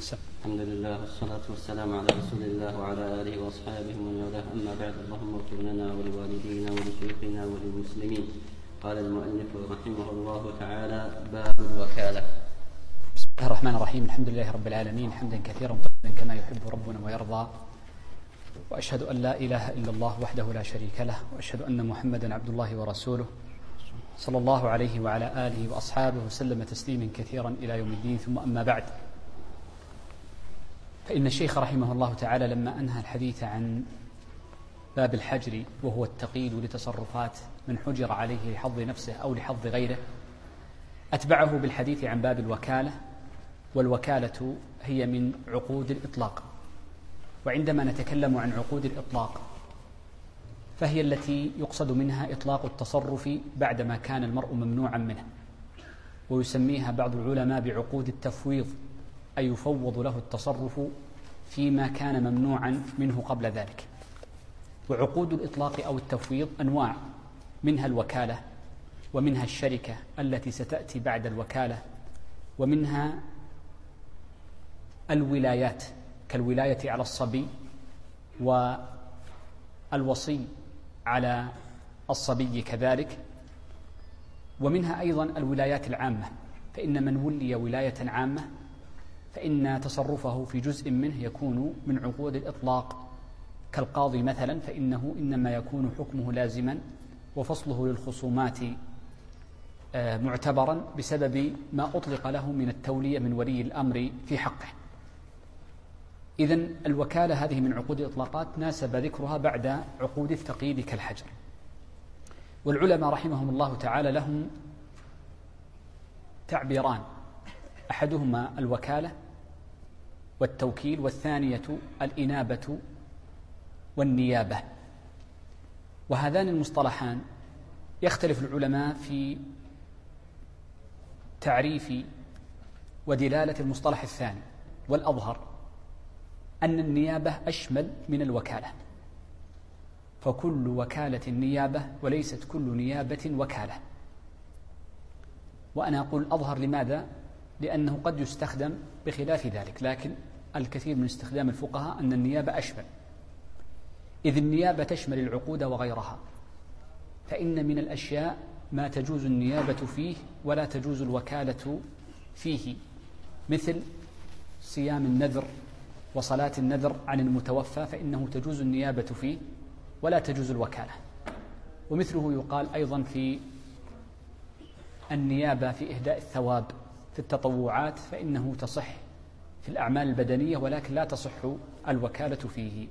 الحمد لله والصلاة والسلام على رسول الله وعلى آله وأصحابه ومن والاه، أما بعد. اللهم اغفر لنا ولوالدينا ولشيخنا وللمسلمين. قال المؤلف رحمه الله تعالى: باب الوكالة. بسم الله الرحمن الرحيم. الحمد لله رب العالمين، حمدا كثيرا طيبا كما يحب ربنا ويرضى، وأشهد أن لا إله إلا الله وحده لا شريك له، وأشهد أن محمدا عبد الله ورسوله صلى الله عليه وعلى آله وأصحابه وسلم تسليما كثيرا إلى يوم الدين. ثم أما بعد، فإن الشيخ رحمه الله تعالى لما أنهى الحديث عن باب الحجر، وهو التقييد لتصرفات من حجر عليه لحظ نفسه أو لحظ غيره، أتبعه بالحديث عن باب الوكالة. والوكالة هي من عقود الإطلاق، وعندما نتكلم عن عقود الإطلاق فهي التي يقصد منها إطلاق التصرف بعدما كان المرء ممنوعا منه، ويسميها بعض العلماء بعقود التفويض، أي يفوض له التصرف فيما كان ممنوعا منه قبل ذلك. وعقود الإطلاق أو التفويض أنواع، منها الوكالة، ومنها الشركة التي ستأتي بعد الوكالة، ومنها الولايات كالولاية على الصبي والوصي على الصبي كذلك، ومنها أيضا الولايات العامة، فإن من ولي ولاية عامة فإن تصرفه في جزء منه يكون من عقود الإطلاق، كالقاضي مثلا، فإنه إنما يكون حكمه لازما وفصله للخصومات معتبرا بسبب ما أطلق له من التولية من ولي الأمر في حقه. إذن الوكالة هذه من عقود الإطلاقات ناسب ذكرها بعد عقود التقييد كالحجر. والعلماء رحمهم الله تعالى لهم تعبيران، أحدهما الوكالة والتوكيل، والثانية الإنابة والنيابة. وهذان المصطلحان يختلف العلماء في تعريف ودلالة المصطلح الثاني، والأظهر أن النيابة أشمل من الوكالة، فكل وكالة نيابة وليست كل نيابة وكالة. وأنا أقول أظهر لماذا؟ لأنه قد يستخدم بخلاف ذلك، لكن الكثير من استخدام الفقهاء أن النيابة أشمل، إذ النيابة تشمل العقود وغيرها، فإن من الأشياء ما تجوز النيابة فيه ولا تجوز الوكالة فيه، مثل صيام النذر وصلاة النذر عن المتوفى، فإنه تجوز النيابة فيه ولا تجوز الوكالة. ومثله يقال أيضا في النيابة في إهداء الثواب في التطوعات، فإنه تصح في الأعمال البدنية ولكن لا تصح الوكالة فيه.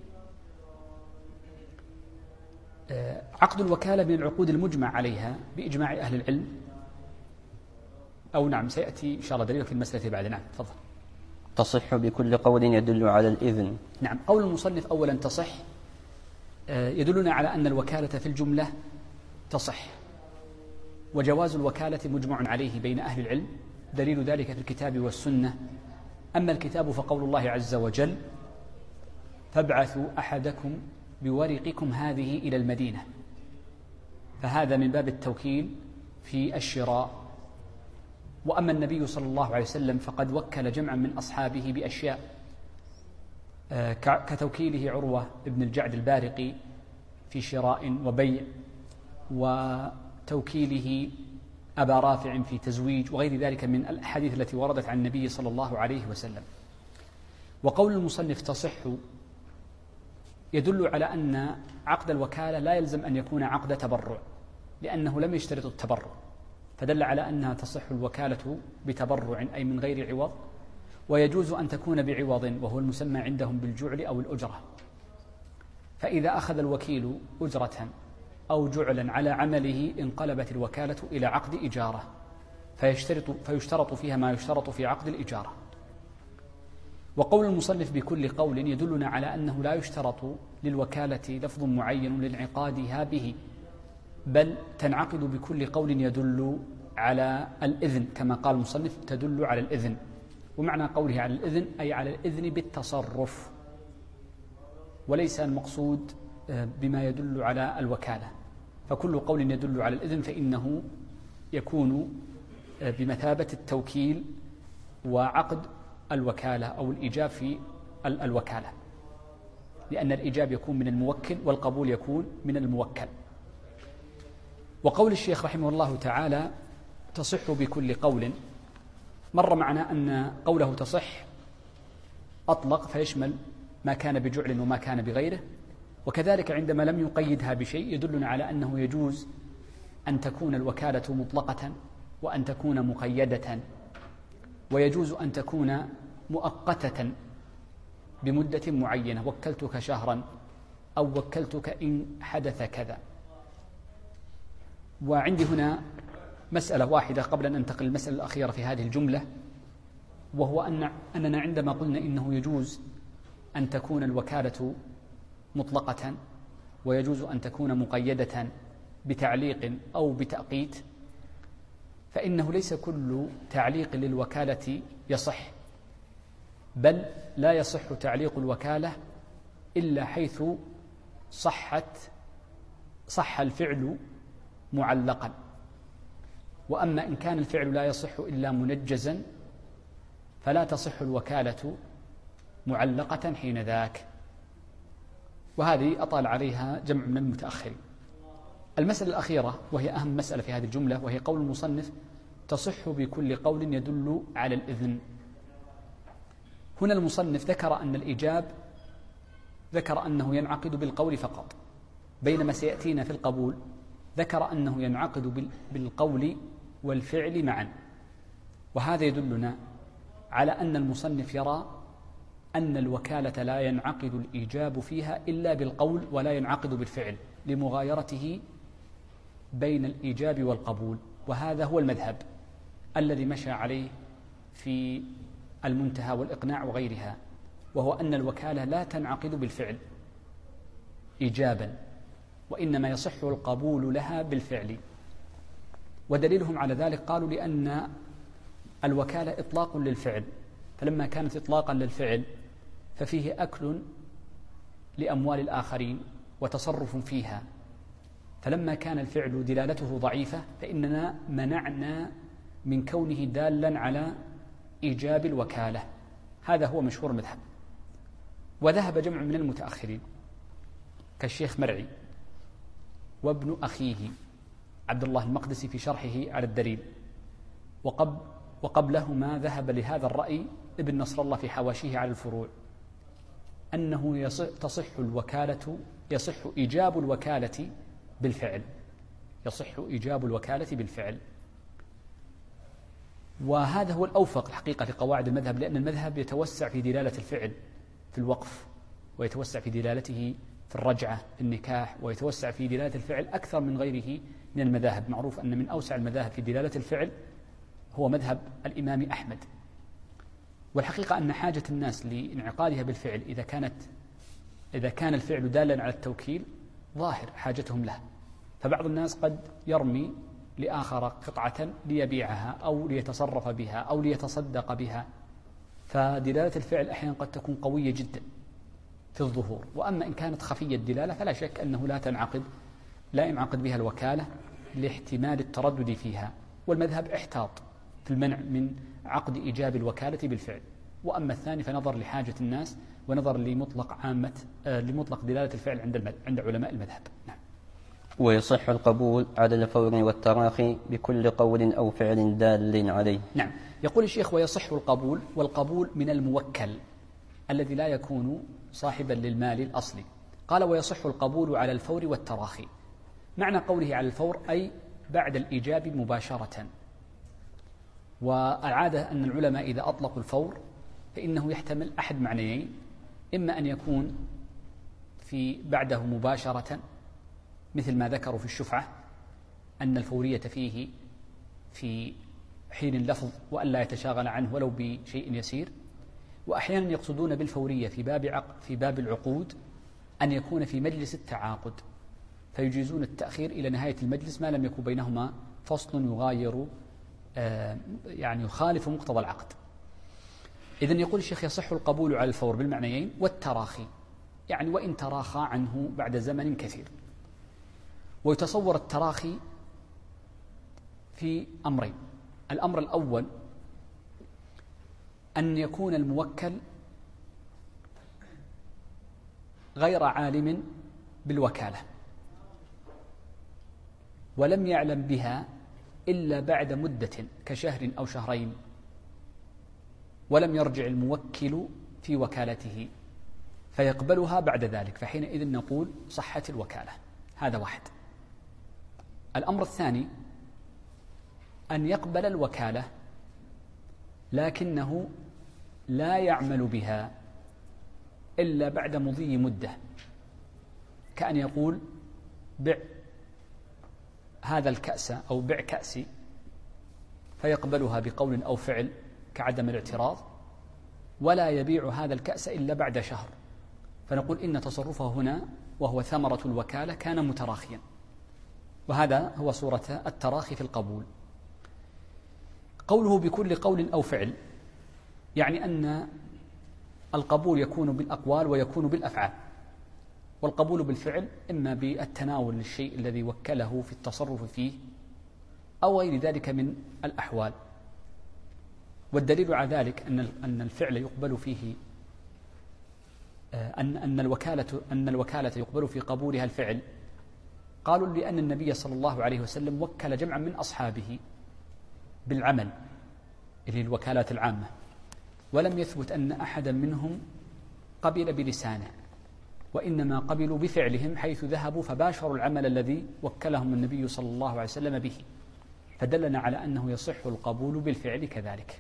عقد الوكالة من العقود المجمع عليها بإجماع أهل العلم، أو نعم سيأتي إن شاء الله دليل في المسألة بعد. نعم تفضل. تصح بكل قول يدل على الإذن. نعم، قول المصنف أولا تصح يدلنا على أن الوكالة في الجملة تصح، وجواز الوكالة مجمع عليه بين أهل العلم، دليل ذلك في الكتاب والسنة. أما الكتاب فقول الله عز وجل: فابعثوا أحدكم بورقكم هذه إلى المدينة، فهذا من باب التوكيل في الشراء. وأما النبي صلى الله عليه وسلم فقد وكل جمعا من أصحابه بأشياء، كتوكيله عروة بن الجعد البارقي في شراء وبيع، وتوكيله أبا رافع في تزويج، وغير ذلك من الأحاديث التي وردت عن النبي صلى الله عليه وسلم. وقول المصنف تصح يدل على أن عقد الوكالة لا يلزم أن يكون عقد تبرع، لأنه لم يشترط التبرع، فدل على أنها تصح الوكالة بتبرع أي من غير عوض، ويجوز أن تكون بعوض، وهو المسمى عندهم بالجعل أو الأجرة. فإذا أخذ الوكيل أجرة أو جعلا على عمله انقلبت الوكالة إلى عقد إجارة، فيشترط فيها ما يشترط في عقد الإجارة. وقول المصنف بكل قول يدلنا على أنه لا يشترط للوكالة لفظ معين لانعقادها به، بل تنعقد بكل قول يدل على الإذن، كما قال المصنف تدل على الإذن. ومعنى قوله على الإذن أي على الإذن بالتصرف، وليس المقصود بما يدل على الوكالة. فكل قول يدل على الإذن فإنه يكون بمثابة التوكيل وعقد الوكالة أو الإيجاب في الوكالة، لأن الإيجاب يكون من الموكل والقبول يكون من الموكل. وقول الشيخ رحمه الله تعالى تصح بكل قول، مر معنا أن قوله تصح أطلق فيشمل ما كان بجعل وما كان بغيره، وكذلك عندما لم يقيدها بشيء يدلنا على أنه يجوز أن تكون الوكالة مطلقة وأن تكون مقيدة، ويجوز أن تكون مؤقتة بمدة معينة، وكلتك شهرا أو وكلتك إن حدث كذا. وعندي هنا مسألة واحدة قبل أن ننتقل للمسألة الأخيرة في هذه الجملة، وهو أننا عندما قلنا إنه يجوز أن تكون الوكالة مطلقة ويجوز أن تكون مقيدة بتعليق أو بتأقيت، فإنه ليس كل تعليق للوكالة يصح، بل لا يصح تعليق الوكالة إلا حيث صح الفعل معلقا. وأما إن كان الفعل لا يصح إلا منجزا فلا تصح الوكالة معلقة حين ذاك. وهذه أطال عليها جمع من المتأخرين. المسألة الأخيرة وهي أهم مسألة في هذه الجملة، وهي قول المصنف تصح بكل قول يدل على الإذن. هنا المصنف ذكر أن الإيجاب ذكر أنه ينعقد بالقول فقط، بينما سيأتينا في القبول ذكر أنه ينعقد بالقول والفعل معا. وهذا يدلنا على أن المصنف يرى أن الوكالة لا ينعقد الإيجاب فيها إلا بالقول ولا ينعقد بالفعل، لمغايرته بين الإيجاب والقبول. وهذا هو المذهب الذي مشى عليه في المنتهى والإقناع وغيرها، وهو أن الوكالة لا تنعقد بالفعل إيجابا، وإنما يصح القبول لها بالفعل. ودليلهم على ذلك قالوا لأن الوكالة إطلاق للفعل، فلما كانت إطلاقا للفعل ففيه أكل لأموال الآخرين وتصرف فيها، فلما كان الفعل دلالته ضعيفة فإننا منعنا من كونه دالا على إيجاب الوكالة. هذا هو مشهور المذهب. وذهب جمع من المتأخرين كالشيخ مرعي وابن أخيه عبد الله المقدسي في شرحه على الدليل، وقبلهما ذهب لهذا الرأي ابن نصر الله في حواشيه على الفروع، أنه يصح إيجاب الوكالة بالفعل، يصح إيجاب الوكالة بالفعل. وهذا هو الأوفق الحقيقة لقواعد المذهب، لأن المذهب يتوسع في دلالة الفعل في الوقف، ويتوسع في دلالته في الرجعة في النكاح، ويتوسع في دلالة الفعل أكثر من غيره من المذاهب. معروف أن من أوسع المذاهب في دلالة الفعل هو مذهب الإمام أحمد. والحقيقة أن حاجة الناس لانعقادها بالفعل إذا كان الفعل دالا على التوكيل ظاهر حاجتهم له. فبعض الناس قد يرمي لآخر قطعة ليبيعها أو ليتصرف بها أو ليتصدق بها، فدلالة الفعل أحيانا قد تكون قوية جدا في الظهور. وأما إن كانت خفية الدلالة فلا شك أنه لا ينعقد بها الوكالة لاحتمال التردد فيها. والمذهب احتاط في المنع من عقد إيجاب الوكالة بالفعل. وأما الثاني فنظر لحاجة الناس ونظر لمطلق دلالة الفعل عند علماء المذهب. نعم. ويصح القبول على الفور والتراخي بكل قول أو فعل دال عليه. نعم. يقول الشيخ ويصح القبول، والقبول من الموكل الذي لا يكون صاحبا للمال الأصلي. قال ويصح القبول على الفور والتراخي. معنى قوله على الفور أي بعد الإيجاب مباشرة. والعادة أن العلماء إذا أطلقوا الفور فإنه يحتمل أحد معنيين، إما أن يكون في بعده مباشرة مثل ما ذكروا في الشفعة أن الفورية فيه في حين اللفظ وألا يتشاغل عنه ولو بشيء يسير. وأحيانا يقصدون بالفورية في باب العقود أن يكون في مجلس التعاقد، فيجيزون التأخير إلى نهاية المجلس ما لم يكن بينهما فصل يغاير يخالف مقتضى العقد. إذن يقول الشيخ يصح القبول على الفور بالمعنيين والتراخي، يعني وإن تراخى عنه بعد زمن كثير. ويتصور التراخي في أمرين. الأمر الأول أن يكون الموكل غير عالم بالوكالة ولم يعلم بها إلا بعد مدة كشهر أو شهرين، ولم يرجع الموكل في وكالته فيقبلها بعد ذلك، فحينئذ نقول صحت الوكالة. هذا واحد. الأمر الثاني أن يقبل الوكالة لكنه لا يعمل بها إلا بعد مضي مدة، كأن يقول بع هذا الكأس أو بع كأسي، فيقبلها بقول أو فعل كعدم الاعتراض، ولا يبيع هذا الكأس إلا بعد شهر، فنقول إن تصرفه هنا وهو ثمرة الوكالة كان متراخيا، وهذا هو صورة التراخي في القبول. قوله بكل قول أو فعل يعني أن القبول يكون بالأقوال ويكون بالأفعال، والقبول بالفعل إما بالتناول للشيء الذي وكله في التصرف فيه أو غير ذلك من الأحوال. والدليل على ذلك أن الفعل يقبل فيه أن الوكالة يقبل في قبولها الفعل، قالوا لأن النبي صلى الله عليه وسلم وكل جمعا من أصحابه بالعمل اللي الوكالات العامة، ولم يثبت أن أحدا منهم قبل بلسانه، وإنما قبلوا بفعلهم حيث ذهبوا فباشروا العمل الذي وكلهم النبي صلى الله عليه وسلم به، فدلنا على أنه يصح القبول بالفعل كذلك.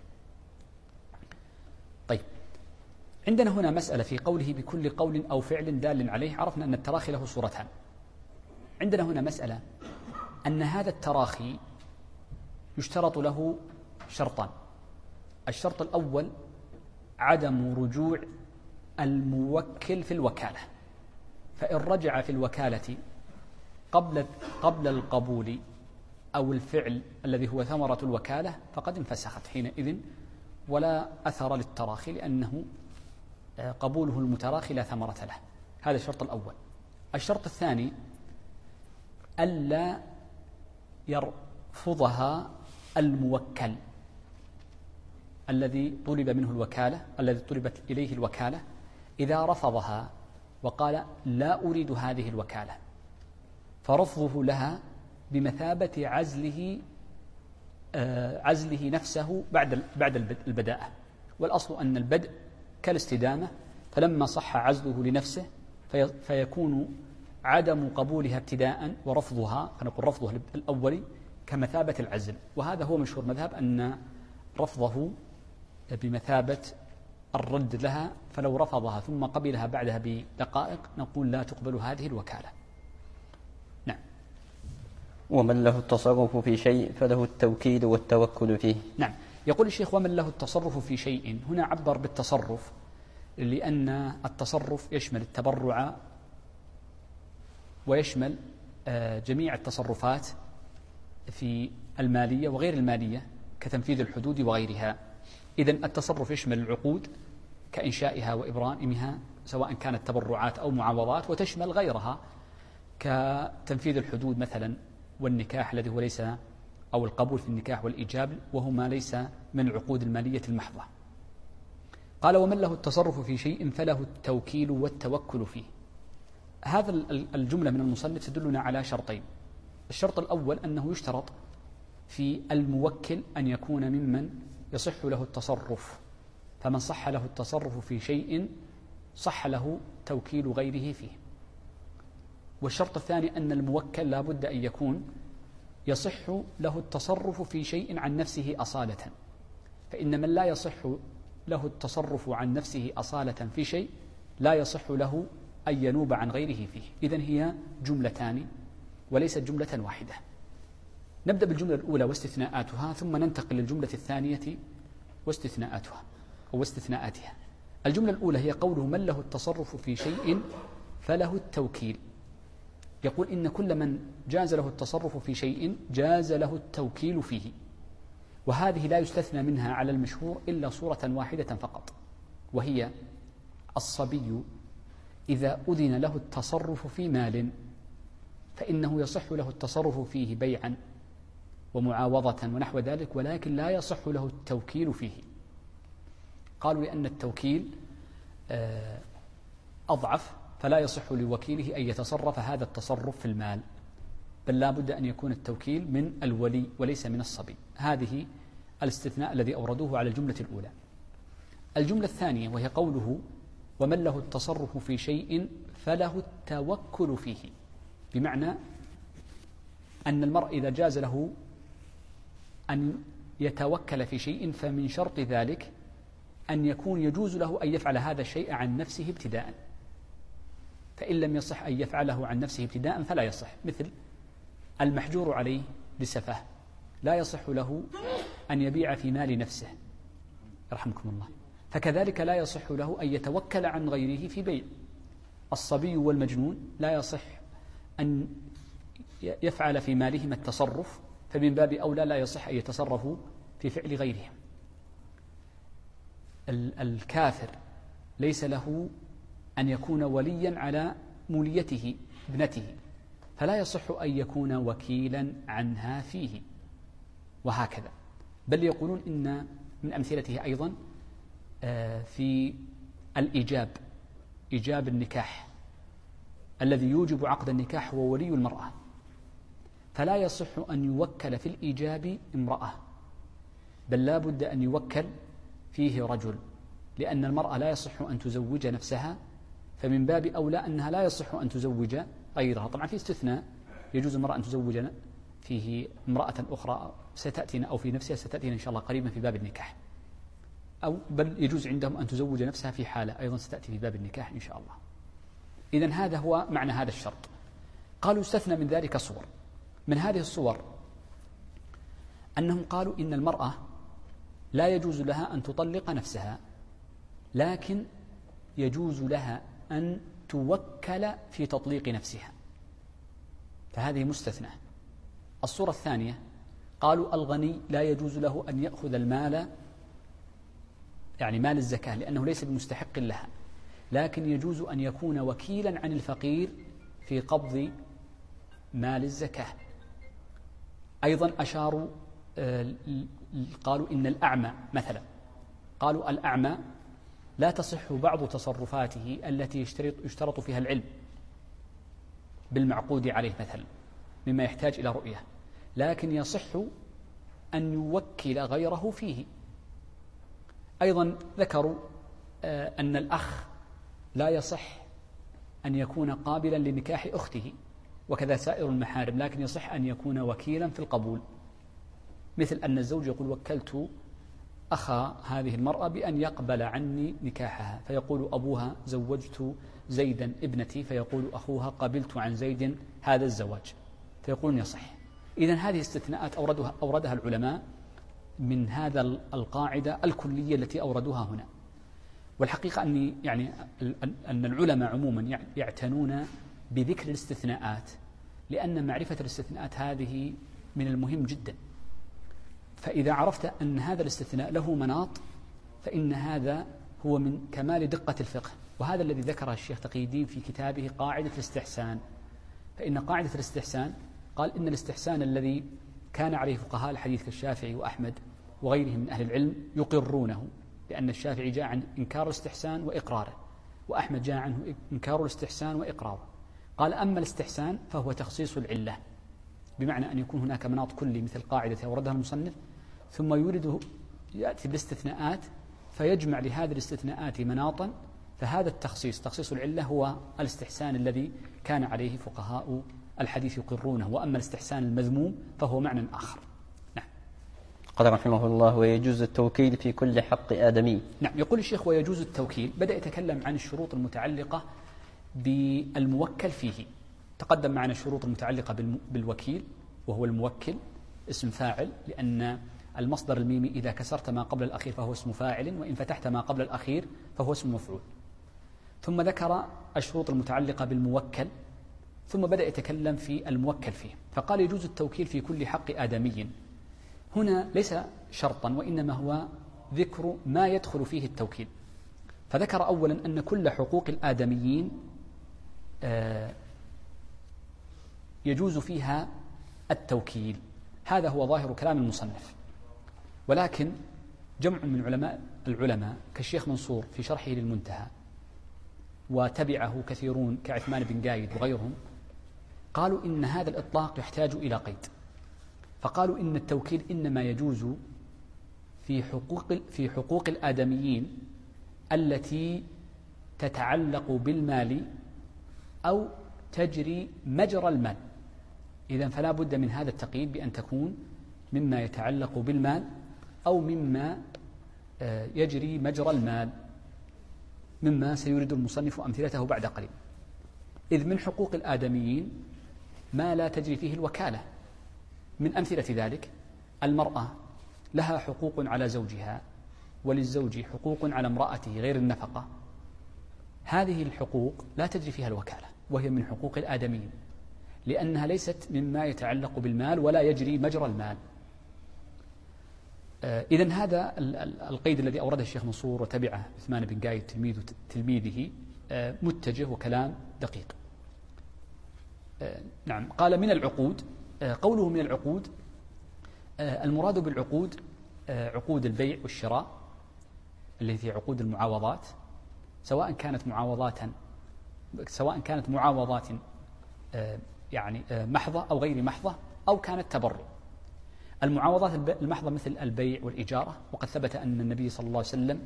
طيب، عندنا هنا مسألة في قوله بكل قول أو فعل دال عليه. عرفنا أن التراخي له صورتان. عندنا هنا مسألة أن هذا التراخي يشترط له شرطان. الشرط الأول عدم رجوع الموكل في الوكالة، فإن رجع في الوكالة قبل القبول أو الفعل الذي هو ثمرة الوكالة فقد انفسخت حينئذ ولا أثر للتراخي، لأنه قبوله المتراخي لا ثمرة له. هذا الشرط الأول. الشرط الثاني ألا يرفضها الموكل الذي طلب منه الوكالة، الذي طلبت إليه الوكالة، إذا رفضها وقال لا أريد هذه الوكالة، فرفضه لها بمثابة عزله نفسه بعد البداءة. والأصل أن البدء كالاستدامة، فلما صح عزله لنفسه فيكون عدم قبولها ابتداء ورفضها، فنقول رفضها الأولي كمثابة العزل. وهذا هو مشهور مذهب أن رفضه بمثابة الرد لها، فلو رفضها ثم قبلها بعدها بدقائق نقول لا تقبل هذه الوكالة. نعم. ومن له التصرف في شيء فله التوكيل والتوكل فيه. نعم. يقول الشيخ ومن له التصرف في شيء، هنا عبر بالتصرف لأن التصرف يشمل التبرع ويشمل جميع التصرفات في المالية وغير المالية كتنفيذ الحدود وغيرها. إذن التصرف يشمل العقود كإنشائها وإبرامها سواء كانت تبرعات أو معاوضات، وتشمل غيرها كتنفيذ الحدود مثلا والنكاح الذي هو ليس، أو القبول في النكاح والإيجاب وهو ما ليس من العقود المالية المحضة. قال ومن له التصرف في شيء فله التوكيل والتوكل فيه. هذا الجملة من المصنف تدلنا على شرطين. الشرط الأول أنه يشترط في الموكل أن يكون ممن يصح له التصرف، فمن صح له التصرف في شيء صح له توكيل غيره فيه. والشرط الثاني أن الموكل لا بد أن يكون يصح له التصرف في شيء عن نفسه أصالة، فإن من لا يصح له التصرف عن نفسه أصالة في شيء لا يصح له أن ينوب عن غيره فيه. إذن هي جملتان وليست جملة واحدة. نبدأ بالجملة الأولى واستثناءاتها، ثم ننتقل للجملة الثانية واستثناءاتها أو استثناءاتها. الجملة الأولى هي قوله من له التصرف في شيء فله التوكيل. يقول إن كل من جاز له التصرف في شيء جاز له التوكيل فيه، وهذه لا يستثنى منها على المشهور إلا صورة واحدة فقط، وهي الصبي إذا أذن له التصرف في مال فإنه يصح له التصرف فيه بيعا ومعاوضة ونحو ذلك، ولكن لا يصح له التوكيل فيه. قالوا لأن التوكيل أضعف، فلا يصح لوكيله أن يتصرف هذا التصرف في المال، بل لا بد أن يكون التوكيل من الولي وليس من الصبي. هذه الاستثناء الذي أوردوه على الجملة الأولى. الجملة الثانية وهي قوله ومن له التصرف في شيء فله التوكل فيه، بمعنى أن المرء إذا جاز له أن يتوكل في شيء فمن شرط ذلك أن يكون يجوز له أن يفعل هذا الشيء عن نفسه ابتداء، فإن لم يصح أن يفعله عن نفسه ابتداء فلا يصح، مثل المحجور عليه لسفه لا يصح له أن يبيع في مال نفسه يرحمكم الله، فكذلك لا يصح له أن يتوكل عن غيره في بيع. الصبي والمجنون لا يصح أن يفعل في مالهم التصرف، فمن باب أولى لا يصح أن يتصرفوا في فعل غيرهم. الكافر ليس له أن يكون وليا على موليته ابنته، فلا يصح أن يكون وكيلا عنها فيه، وهكذا. بل يقولون إن من أمثلته أيضا في الإيجاب، إيجاب النكاح الذي يوجب عقد النكاح هو ولي المرأة، فلا يصح أن يوكل في الإيجاب امرأة، بل لا بد أن يوكل فيه رجل، لأن المرأة لا يصح أن تزوج نفسها، فمن باب أولى أنها لا يصح أن تزوج غيرها. طبعا في استثناء، يجوز المرأة أن تزوج فيه امرأة أخرى ستأتينا، أو في نفسها ستأتينا إن شاء الله قريبا في باب النكاح، أو بل يجوز عندهم أن تزوج نفسها في حالة أيضا ستأتي في باب النكاح إن شاء الله. إذن هذا هو معنى هذا الشرط. قالوا استثنى من ذلك صور. من هذه الصور أنهم قالوا إن المرأة لا يجوز لها أن تطلق نفسها، لكن يجوز لها أن توكل في تطليق نفسها، فهذه مستثنى. الصورة الثانية قالوا الغني لا يجوز له أن يأخذ المال، يعني مال الزكاة، لأنه ليس بمستحق لها، لكن يجوز أن يكون وكيلا عن الفقير في قبض مال الزكاة. أيضا أشاروا قالوا إن الأعمى مثلا، قالوا الأعمى لا تصح بعض تصرفاته التي يشترط فيها العلم بالمعقود عليه مثلا، مما يحتاج إلى رؤية، لكن يصح أن يوكل غيره فيه. أيضا ذكروا أن الأخ لا يصح أن يكون قابلا لنكاح أخته، وكذا سائر المحارم، لكن يصح أن يكون وكيلا في القبول، مثل أن الزوج يقول وكلت أخا هذه المرأة بأن يقبل عني نكاحها، فيقول أبوها زوجت زيدا ابنتي، فيقول أخوها قبلت عن زيد هذا الزواج، فيقولون يصح. إذن هذه استثناءات أوردها العلماء من هذا القاعدة الكلية التي أوردوها هنا. والحقيقة أن العلماء عموما يعتنون بذكر الاستثناءات، لأن معرفة الاستثناءات هذه من المهم جدا، فإذا عرفت أن هذا الاستثناء له مناط فإن هذا هو من كمال دقة الفقه. وهذا الذي ذكره الشيخ تقي الدين في كتابه قاعدة الاستحسان، فإن قاعدة الاستحسان قال إن الاستحسان الذي كان عليه فقهاء الحديث كالشافعي وأحمد وغيرهم من أهل العلم يقرونه، لأن الشافعي جاء عن إنكار الاستحسان وإقراره، وأحمد جاء عنه إنكار الاستحسان وإقراره. قال أما الاستحسان فهو تخصيص العلة، بمعنى أن يكون هناك مناط كلي مثل قاعدة أوردها المصنف، ثم يأتي بالاستثناءات فيجمع لهذه الاستثناءات مناطا، فهذا التخصيص تخصيص العلة هو الاستحسان الذي كان عليه فقهاء الحديث يقرونه. وأما الاستحسان المذموم فهو معنى آخر. نعم. قال رحمه الله ويجوز التوكيل في كل حق آدمي. نعم. يقول الشيخ ويجوز التوكيل، بدأ يتكلم عن الشروط المتعلقة بالموكل فيه. تقدم معنا الشروط المتعلقة بالوكيل، وهو الموكل اسم فاعل، لأن المصدر الميمي إذا كسرت ما قبل الأخير فهو اسم فاعل، وإن فتحت ما قبل الأخير فهو اسم مفعول. ثم ذكر الشروط المتعلقة بالموكل، ثم بدأ يتكلم في الموكل فيه، فقال يجوز التوكيل في كل حق آدمي. هنا ليس شرطا، وإنما هو ذكر ما يدخل فيه التوكيل. فذكر أولا أن كل حقوق الآدميين يجوز فيها التوكيل، هذا هو ظاهر كلام المصنف. ولكن جمع من علماء العلماء كالشيخ منصور في شرحه للمنتهى وتبعه كثيرون كعثمان بن قايد وغيرهم قالوا إن هذا الإطلاق يحتاج إلى قيد، فقالوا إن التوكيل إنما يجوز في حقوق الآدميين التي تتعلق بالمال أو تجري مجرى المال. إذن فلا بد من هذا التقييد بأن تكون مما يتعلق بالمال أو مما يجري مجرى المال، مما سيريد المصنف أمثلته بعد قليل. إذ من حقوق الآدميين ما لا تجري فيه الوكالة. من أمثلة ذلك المرأة لها حقوق على زوجها وللزوج حقوق على امرأته غير النفقة، هذه الحقوق لا تجري فيها الوكالة وهي من حقوق الآدميين لأنها ليست مما يتعلق بالمال ولا يجري مجرى المال. إذن هذا القيد الذي أورده الشيخ منصور وتبعه عثمان بن قايد تلميذه متجه وكلام دقيق. نعم. قال من العقود، قوله من العقود المراد بالعقود عقود البيع والشراء التي هي عقود المعاوضات، سواء كانت معاوضات يعني محضة أو غير محضة أو كانت تبرع. المعاوضات المحضة مثل البيع والإجارة، وقد ثبت أن النبي صلى الله عليه وسلم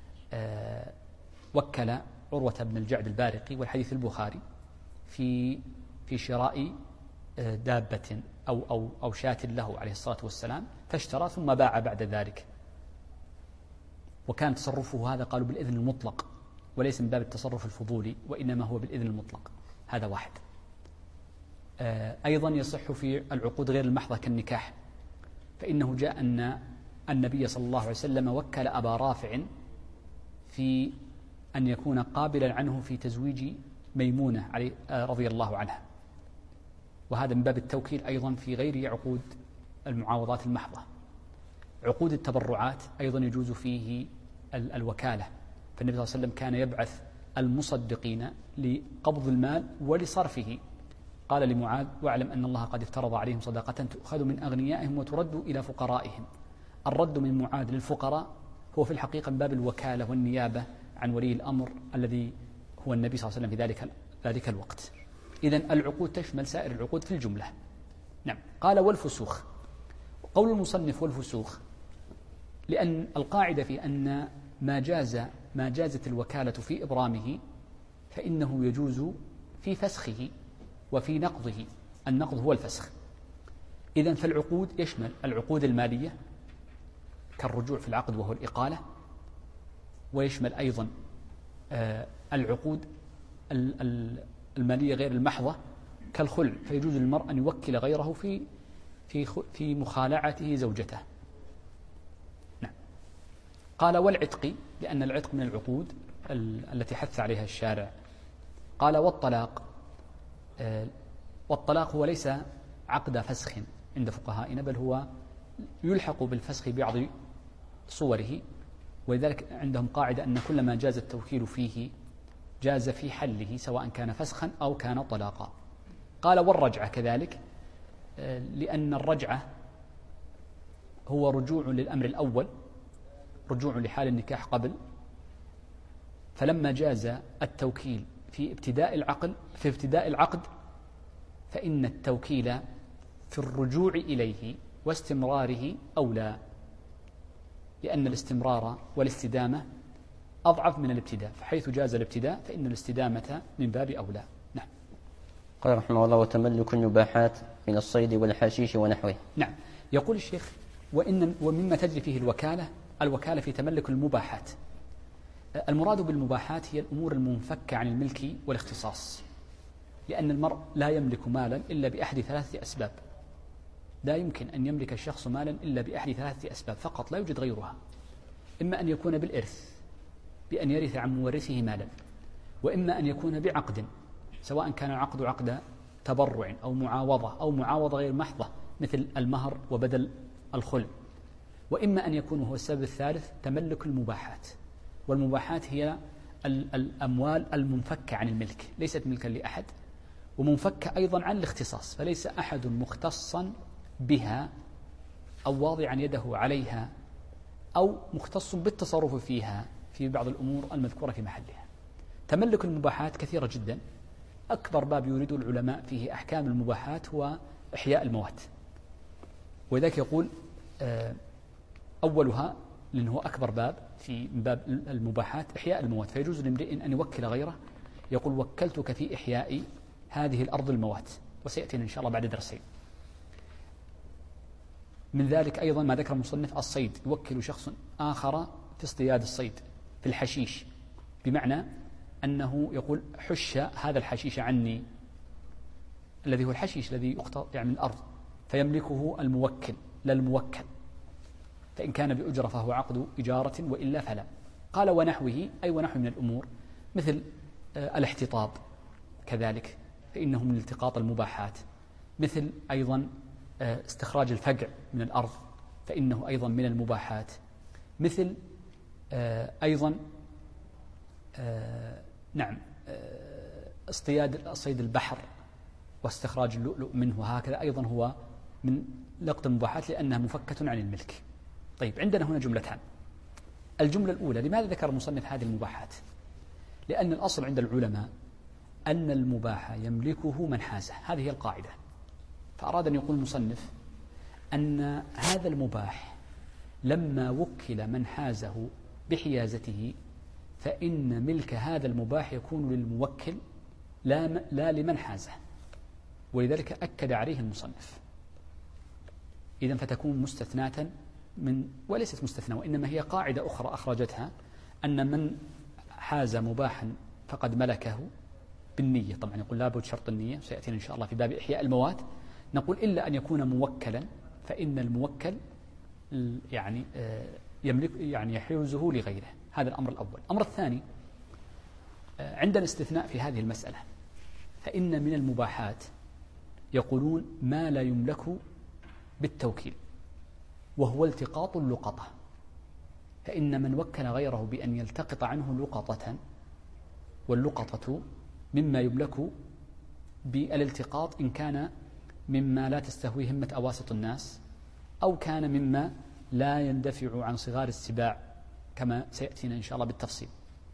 وكل عروة بن الجعد البارقي والحديث البخاري في شراء دابة أو شاة له عليه الصلاة والسلام، فاشترى ثم باع بعد ذلك، وكان تصرفه هذا قالوا بالإذن المطلق وليس من باب التصرف الفضولي، وإنما هو بالإذن المطلق. هذا واحد. أيضا يصح في العقود غير المحضة كالنكاح، فإنه جاء أن النبي صلى الله عليه وسلم وكل أبا رافع في أن يكون قابلا عنه في تزويج ميمونة رضي الله عنها، وهذا من باب التوكيل أيضا في غير عقود المعاوضات المحضة. عقود التبرعات أيضا يجوز فيه الوكالة، فالنبي صلى الله عليه وسلم كان يبعث المصدقين لقبض المال ولصرفه. قال لمعاذ: واعلم أن الله قد افترض عليهم صدقة تؤخذ من أغنيائهم وترد إلى فقرائهم. الرد من معاذ للفقراء هو في الحقيقة من باب الوكالة والنيابة عن ولي الأمر الذي هو النبي صلى الله عليه وسلم في ذلك الوقت. إذن العقود تشمل سائر العقود في الجملة. نعم. قال: والفسوخ. قول المصنف والفسوخ لأن القاعدة في أن ما جازت الوكالة في إبرامه فإنه يجوز في فسخه وفي نقضه. النقض هو الفسخ. إذن فالعقود يشمل العقود المالية كالرجوع في العقد وهو الإقالة، ويشمل أيضا العقود المالية غير المحضة كالخلع، فيجوز للمرء أن يوكل غيره في مخالعته زوجته. نعم. قال: والعتق، لأن العتق من العقود التي حث عليها الشارع. قال: والطلاق. والطلاق هو ليس عقد فسخ عند فقهائنا، بل هو يلحق بالفسخ بعض صوره، ولذلك عندهم قاعدة أن كل ما جاز التوكيل فيه جاز في حله سواء كان فسخا أو كان طلاقا. قال: والرجعة كذلك، لأن الرجعة هو رجوع للأمر الأول، رجوع لحال النكاح قبل، فلما جاز التوكيل في ابتداء العقد فإن التوكيل في الرجوع إليه واستمراره أولى، لأن الاستمرار والاستدامة أضعف من الابتداء، فحيث جاز الابتداء فإن الاستدامة من باب أولى. نعم. قال رحمه الله: وتملك المباحات من الصيد والحشيش ونحوه. نعم. يقول الشيخ: ومما تجري فيه الوكالة في تملك المباحات. المراد بالمباحات هي الأمور المنفكة عن الملك والاختصاص، لأن المرء لا يملك مالا إلا بأحد ثلاثة أسباب. لا يمكن أن يملك الشخص مالا إلا بأحد ثلاثة أسباب فقط، لا يوجد غيرها. إما أن يكون بالإرث بأن يرث عن مورثه مالا، وإما أن يكون بعقد، سواء كان العقد عقد تبرع أو معاوضة غير محضة مثل المهر وبدل الخلع، وإما أن يكون هو السبب الثالث تملك المباحات. والمباحات هي الأموال المنفكة عن الملك، ليست ملكا لأحد، ومنفكة أيضا عن الاختصاص، فليس أحد مختصا بها أو واضعا يده عليها أو مختص بالتصرف فيها في بعض الأمور المذكورة في محلها. تملك المباحات كثيرة جدا، أكبر باب يريد العلماء فيه أحكام المباحات هو إحياء الموات، ولذلك يقول أولها، لأنه أكبر باب في باب المباحات، إحياء الموات، فيجوز لامرئ أن يوكل غيره، يقول وكلتك في إحياء هذه الأرض الموات، وسيأتينا إن شاء الله بعد درسين. من ذلك أيضا ما ذكر المصنف الصيد، يوكل شخص آخر في اصطياد الصيد في الحشيش، بمعنى أنه يقول حش هذا الحشيش عني، الذي هو الحشيش الذي يقطع يعني من الأرض، فيملكه الموكل لا الموكل، فإن كان بأجرة فهو عقد إجارة وإلا فلا. قال ونحوه، أي ونحو من الأمور، مثل الاحتطاب كذلك فإنه من التقاط المباحات، مثل أيضا استخراج الفقع من الأرض فإنه أيضا من المباحات، مثل أيضا نعم اصطياد صيد البحر واستخراج اللؤلؤ منه، هكذا أيضا هو من لقط المباحات لأنها مفكة عن الملك. طيب، عندنا هنا جملتان. الجملة الأولى، لماذا ذكر المصنف هذه المباحات؟ لأن الأصل عند العلماء أن المباح يملكه من حازه، هذه هي القاعدة. فأراد أن يقول المصنف أن هذا المباح لما وكل من حازه بحيازته فإن ملك هذا المباح يكون للموكل لا لمن حازه، ولذلك أكد عليه المصنف. إذن فتكون مستثناة من، وليست مستثنى وإنما هي قاعدة أخرى أخرجتها، أن من حاز مباحا فقد ملكه بالنية. طبعا يقول لابد شرط النية، سيأتينا إن شاء الله في باب إحياء الموات، نقول إلا أن يكون موكلا، فإن الموكل يعني يملك يعني يحوزه لغيره. هذا الأمر الأول. الأمر الثاني، عندنا استثناء في هذه المسألة، فإن من المباحات يقولون ما لا يملك بالتوكيل، وهو التقاط اللقطة، فإن من وكل غيره بأن يلتقط عنه لقطة، واللقطة مما يملك بالالتقاط إن كان مما لا تستهوي همة أواسط الناس، أو كان مما لا يندفع عن صغار السباع كما سيأتينا إن شاء الله بالتفصيل،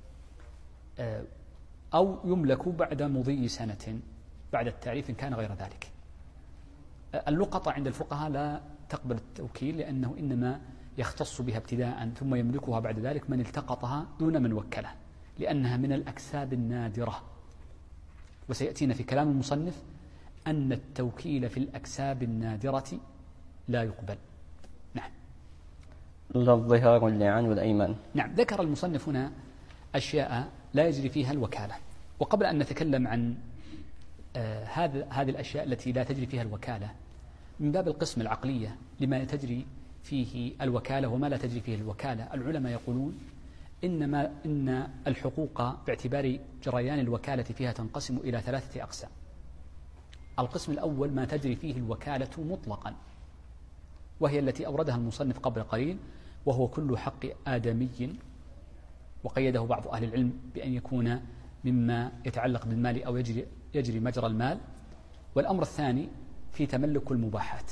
أو يملك بعد مضي سنة بعد التعريف إن كان غير ذلك. اللقطة عند الفقهاء لا تقبل التوكيل، لأنه إنما يختص بها ابتداء ثم يملكها بعد ذلك من التقطها دون من وكله، لأنها من الأكساب النادرة، وسيأتينا في كلام المصنف أن التوكيل في الأكساب النادرة لا يقبل. نعم. لا الظهار واللعان والأيمان. نعم، ذكر المصنف هنا أشياء لا يجري فيها الوكالة. وقبل أن نتكلم عن هذه الأشياء التي لا تجري فيها الوكالة، من باب القسم العقلية لما تجري فيه الوكالة وما لا تجري فيه الوكالة، العلماء يقولون إن الحقوق باعتبار جريان الوكالة فيها تنقسم إلى 3 أقسام. القسم الأول ما تجري فيه الوكالة مطلقا، وهي التي أوردها المصنف قبل قليل، وهو كل حق آدمي، وقيده بعض أهل العلم بأن يكون مما يتعلق بالمال أو يجري مجرى المال. والأمر الثاني في تملك المباحات.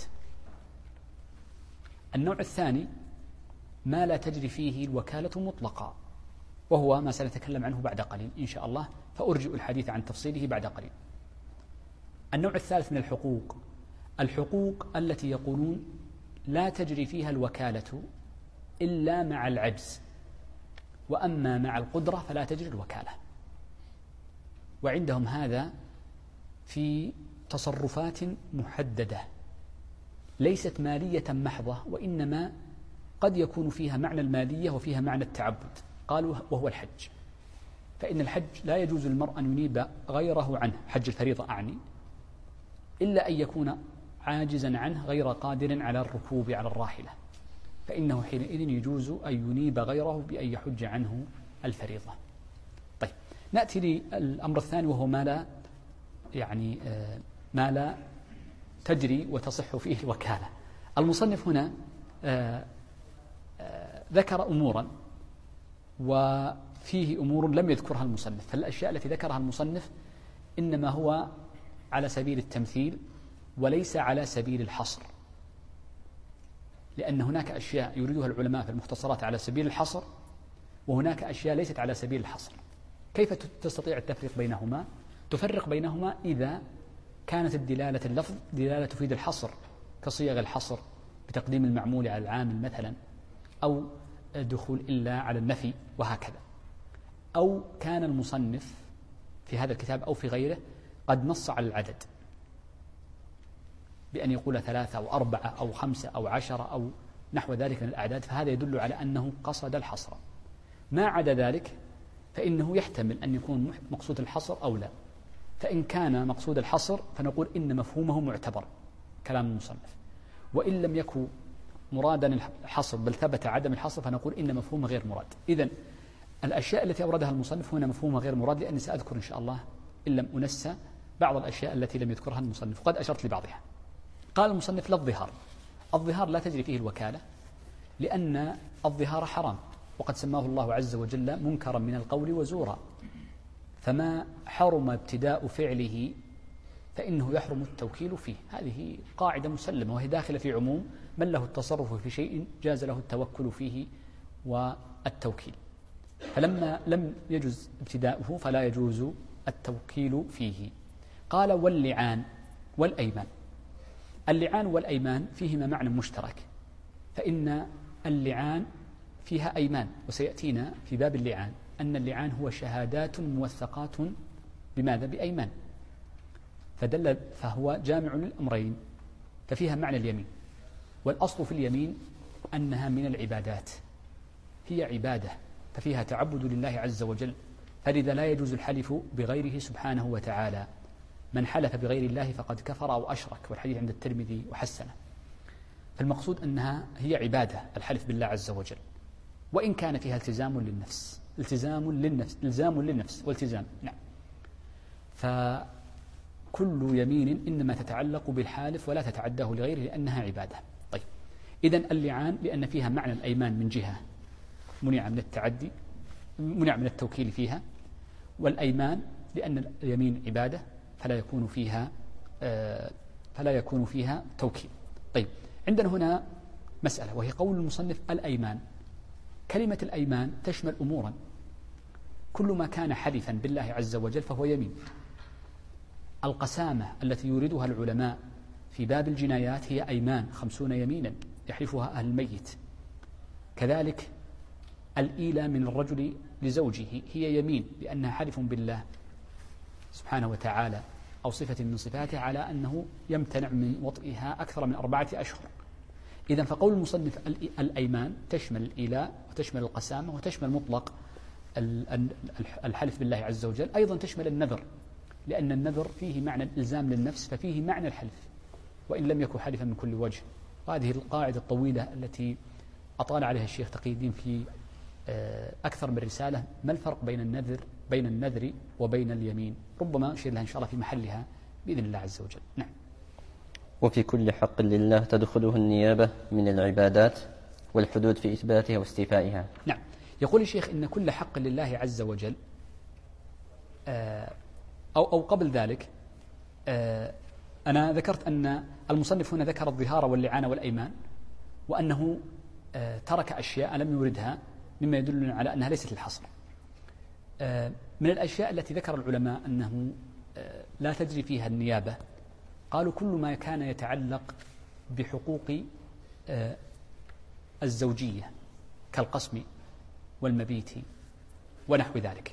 النوع الثاني ما لا تجري فيه الوكالة مطلقا، وهو ما سنتكلم عنه بعد قليل إن شاء الله، فأرجئ الحديث عن تفصيله بعد قليل. النوع الثالث من الحقوق التي يقولون لا تجري فيها الوكالة إلا مع العجز، وأما مع القدرة فلا تجري الوكالة. وعندهم هذا في تصرفات محددة ليست مالية محضة، وإنما قد يكون فيها معنى المالية وفيها معنى التعبد. قالوا وهو الحج، فإن الحج لا يجوز للمرء أن ينيب غيره عنه، حج الفريضة أعني، إلا أن يكون عاجزا عنه غير قادر على الركوب على الراحلة، فإنه حينئذ يجوز أن ينيب غيره بأن يحج عنه الفريضة. طيب، نأتي للأمر الثاني، وهو ما لا تجري وتصح فيه الوكالة. المصنف هنا ذكر أمورا وفيه أمور لم يذكرها المصنف، فالأشياء التي ذكرها المصنف إنما هو على سبيل التمثيل وليس على سبيل الحصر. لأن هناك أشياء يريدها العلماء في المختصرات على سبيل الحصر، وهناك أشياء ليست على سبيل الحصر. كيف تستطيع التفريق بينهما؟ تفرق بينهما إذا كانت الدلالة اللفظ دلالة تفيد الحصر كصيغ الحصر بتقديم المعمول على العامل مثلا، أو دخول إلا على النفي وهكذا، أو كان المصنف في هذا الكتاب أو في غيره قد نص على العدد بأن يقول 3 أو 4 أو 5 أو 10 أو نحو ذلك من الأعداد، فهذا يدل على أنه قصد الحصر. ما عدا ذلك فإنه يحتمل أن يكون مقصود الحصر أو لا. فإن كان مقصود الحصر فنقول إن مفهومه معتبر كلام المصنف، وإن لم يكن مرادا الحصر بل ثبت عدم الحصر فنقول إن مفهومه غير مراد. إذن الأشياء التي أوردها المصنف هنا مفهومها غير مراد، لأني سأذكر إن شاء الله إن لم أنسى بعض الأشياء التي لم يذكرها المصنف، وقد أشرت لبعضها. قال المصنف: لا الظهار. الظهار لا تجري فيه الوكالة، لأن الظهار حرام، وقد سماه الله عز وجل منكرا من القول وزورا، فما حرم ابتداء فعله فإنه يحرم التوكيل فيه. هذه قاعدة مسلمة، وهي داخلة في عموم من له التصرف في شيء جاز له التوكل فيه والتوكيل. فلما لم يجوز ابتداؤه فلا يجوز التوكيل فيه. قال: واللعان والأيمان. اللعان والأيمان فيهما معنى مشترك، فإن اللعان فيها أيمان، وسيأتينا في باب اللعان أن اللعان هو شهادات موثقات بماذا؟ بأيمان، فهو جامع للأمرين، ففيها معنى اليمين. والأصل في اليمين أنها من العبادات، هي عبادة، ففيها تعبد لله عز وجل، فلذا لا يجوز الحلف بغيره سبحانه وتعالى. من حلف بغير الله فقد كفر أو أشرك، والحديث عند الترمذي وحسنه. فالمقصود أنها هي عبادة، الحلف بالله عز وجل، وإن كان فيها التزام للنفس، إلزام للنفس والتزام. نعم. فكل يمين إنما تتعلق بالحالف ولا تتعداه لغيره لأنها عبادة. طيب، إذن اللعان لأن فيها معنى الأيمان من جهة منع من التعدي، منع من التوكيل فيها، والأيمان لأن اليمين عبادة فلا يكون فيها توكيل. طيب، عندنا هنا مسألة، وهي قول المصنف الأيمان. كلمة الأيمان تشمل أمورا، كل ما كان حلفا بالله عز وجل فهو يمين. القسامة التي يريدها العلماء في باب الجنايات هي أيمان 50 يمينا يحلفها أهل الميت. كذلك الإيلة من الرجل لزوجه هي يمين، لأنها حلف بالله سبحانه وتعالى أو صفة من صفاته على أنه يمتنع من وطئها أكثر من 4 أشهر. إذن فقول المصنف الأيمان تشمل الإيلاء وتشمل القسامة وتشمل مطلق الحلف بالله عز وجل، أيضا تشمل النذر، لأن النذر فيه معنى الإلزام للنفس، ففيه معنى الحلف وإن لم يكن حلفا من كل وجه. وهذه القاعدة الطويلة التي أطال عليها الشيخ تقي الدين في أكثر من رسالة: ما الفرق بين النذر وبين اليمين؟ ربما أشير لها إن شاء الله في محلها بإذن الله عز وجل. نعم. وفي كل حق لله تدخله النيابة من العبادات والحدود في إثباتها واستيفائها. نعم. يقول الشيخ إن كل حق لله عز وجل، أو قبل ذلك أنا ذكرت أن المصنف هنا ذكر الظهار واللعان والأيمان، وأنه ترك أشياء لم يوردها مما يدل على أنها ليست الحصر. من الأشياء التي ذكر العلماء أنه لا تجري فيها النيابة، قالوا كل ما كان يتعلق بحقوق الزوجية كالقسم والمبيت ونحو ذلك.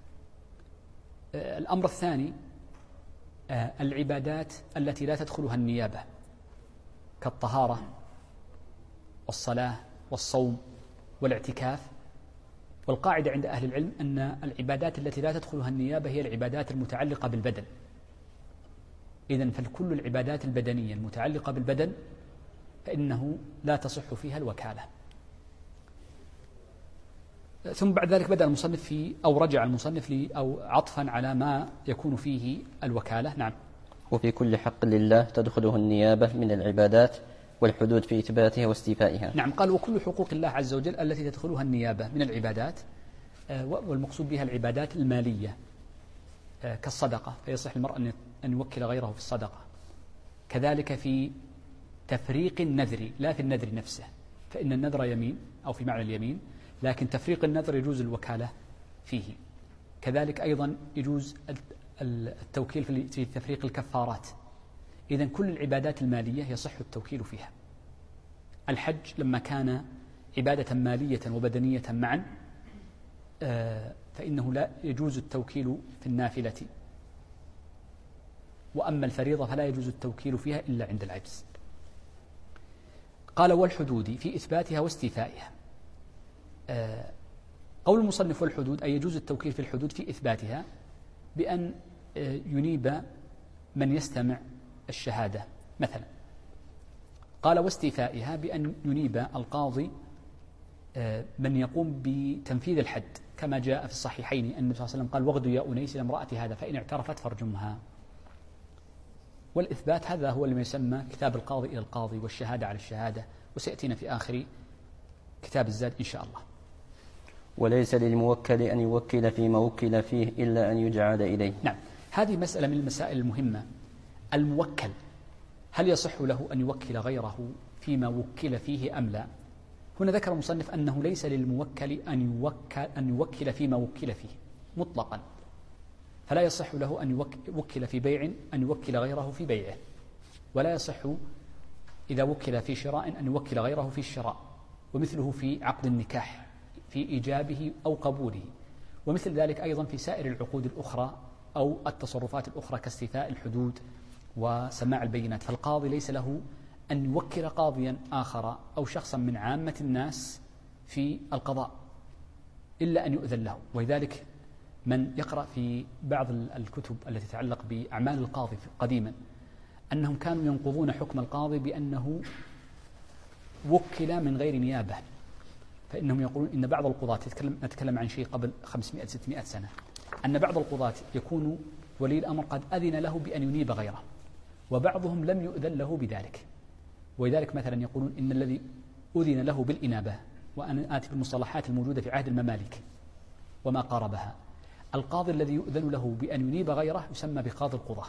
الأمر الثاني العبادات التي لا تدخلها النيابة كالطهارة والصلاة والصوم والاعتكاف. والقاعدة عند أهل العلم أن العبادات التي لا تدخلها النيابة هي العبادات المتعلقة بالبدن. إذن فالكل العبادات البدنية المتعلقة بالبدن فإنه لا تصح فيها الوكالة. ثم بعد ذلك بدأ المصنف أو رجع المصنف أو عطفا على ما يكون فيه الوكالة. نعم. وفي كل حق لله تدخله النيابة من العبادات والحدود في إثباتها واستيفائها. نعم. قال: وكل حقوق الله عز وجل التي تدخلها النيابة من العبادات، والمقصود بها العبادات المالية كالصدقة، فيصح المرء أن يوكل غيره في الصدقة. كذلك في تفريق النذر لا في النذر نفسه، فإن النذر يمين أو في معنى اليمين، لكن تفريق النذر يجوز الوكالة فيه. كذلك أيضا يجوز التوكيل في تفريق الكفارات. إذن كل العبادات المالية يصح التوكيل فيها. الحج لما كان عبادة مالية وبدنية معا فإنه لا يجوز التوكيل في النافلة، وأما الفريضة فلا يجوز التوكيل فيها إلا عند العجز. قال والحدود في إثباتها واستيفائها. قول المصنف والحدود أي يجوز التوكيل في الحدود في إثباتها بأن ينيب من يستمع الشهادة مثلا. قال واستيفائها بأن ينيب القاضي من يقوم بتنفيذ الحد، كما جاء في الصحيحين أن النبي صلى الله عليه وسلم قال واغدوا يا أنيس إلى امرأة هذا فإن اعترفت فارجمها. والإثبات هذا هو اللي يسمى كتاب القاضي إلى القاضي والشهادة على الشهادة، وسيأتينا في آخر كتاب الزاد إن شاء الله. وليس للموكل أن يوكل فيما وكل فيه إلا أن يجعل إليه. نعم، هذه مسألة من المسائل المهمة. الموكل هل يصح له أن يوكل غيره فيما وكل فيه أم لا؟ هنا ذكر المصنف أنه ليس للموكل أن يوكل فيما وكل فيه مطلقا، فلا يصح له أن يوكل في بيع أن يوكل غيره في بيعه، ولا يصح إذا وكل في شراء أن يوكل غيره في الشراء، ومثله في عقد النكاح في إيجابه أو قبوله، ومثل ذلك أيضا في سائر العقود الأخرى أو التصرفات الأخرى كاستيفاء الحدود وسماع البينات. فالقاضي ليس له أن يوكل قاضيا آخر أو شخصا من عامة الناس في القضاء إلا أن يؤذن له. ولذلك من يقرأ في بعض الكتب التي تتعلق بأعمال القاضي قديما أنهم كانوا ينقضون حكم القاضي بأنه وكل من غير نيابة، فإنهم يقولون إن بعض القضاة نتكلم عن شيء قبل 500-600 سنة، أن بعض القضاة يكون ولي الأمر قد أذن له بأن ينيب غيره، وبعضهم لم يؤذن له بذلك. ولذلك مثلا يقولون إن الذي أذن له بالإنابة، وأنا آتي بالمصطلحات الموجودة في عهد المماليك وما قاربها، القاضي الذي يؤذن له بأن ينيب غيره يسمى بقاضي القضاة،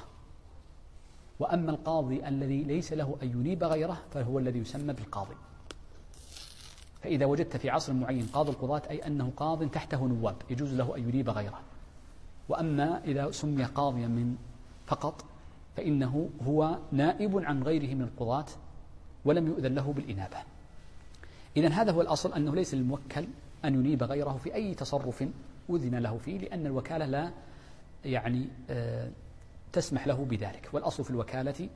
وأما القاضي الذي ليس له أن ينيب غيره فهو الذي يسمى بالقاضي. فإذا وجدت في عصر معين قاضي القضاة أي أنه قاض تحته نواب يجوز له أن ينيب غيره، وأما إذا سمي قاضيا من فقط فإنه هو نائب عن غيره من القضاة ولم يؤذن له بالإنابة. إذن هذا هو الأصل، أنه ليس للموكل أن ينيب غيره في أي تصرف أذن له فيه، لأن الوكالة لا تسمح له بذلك. والأصل في الوكالة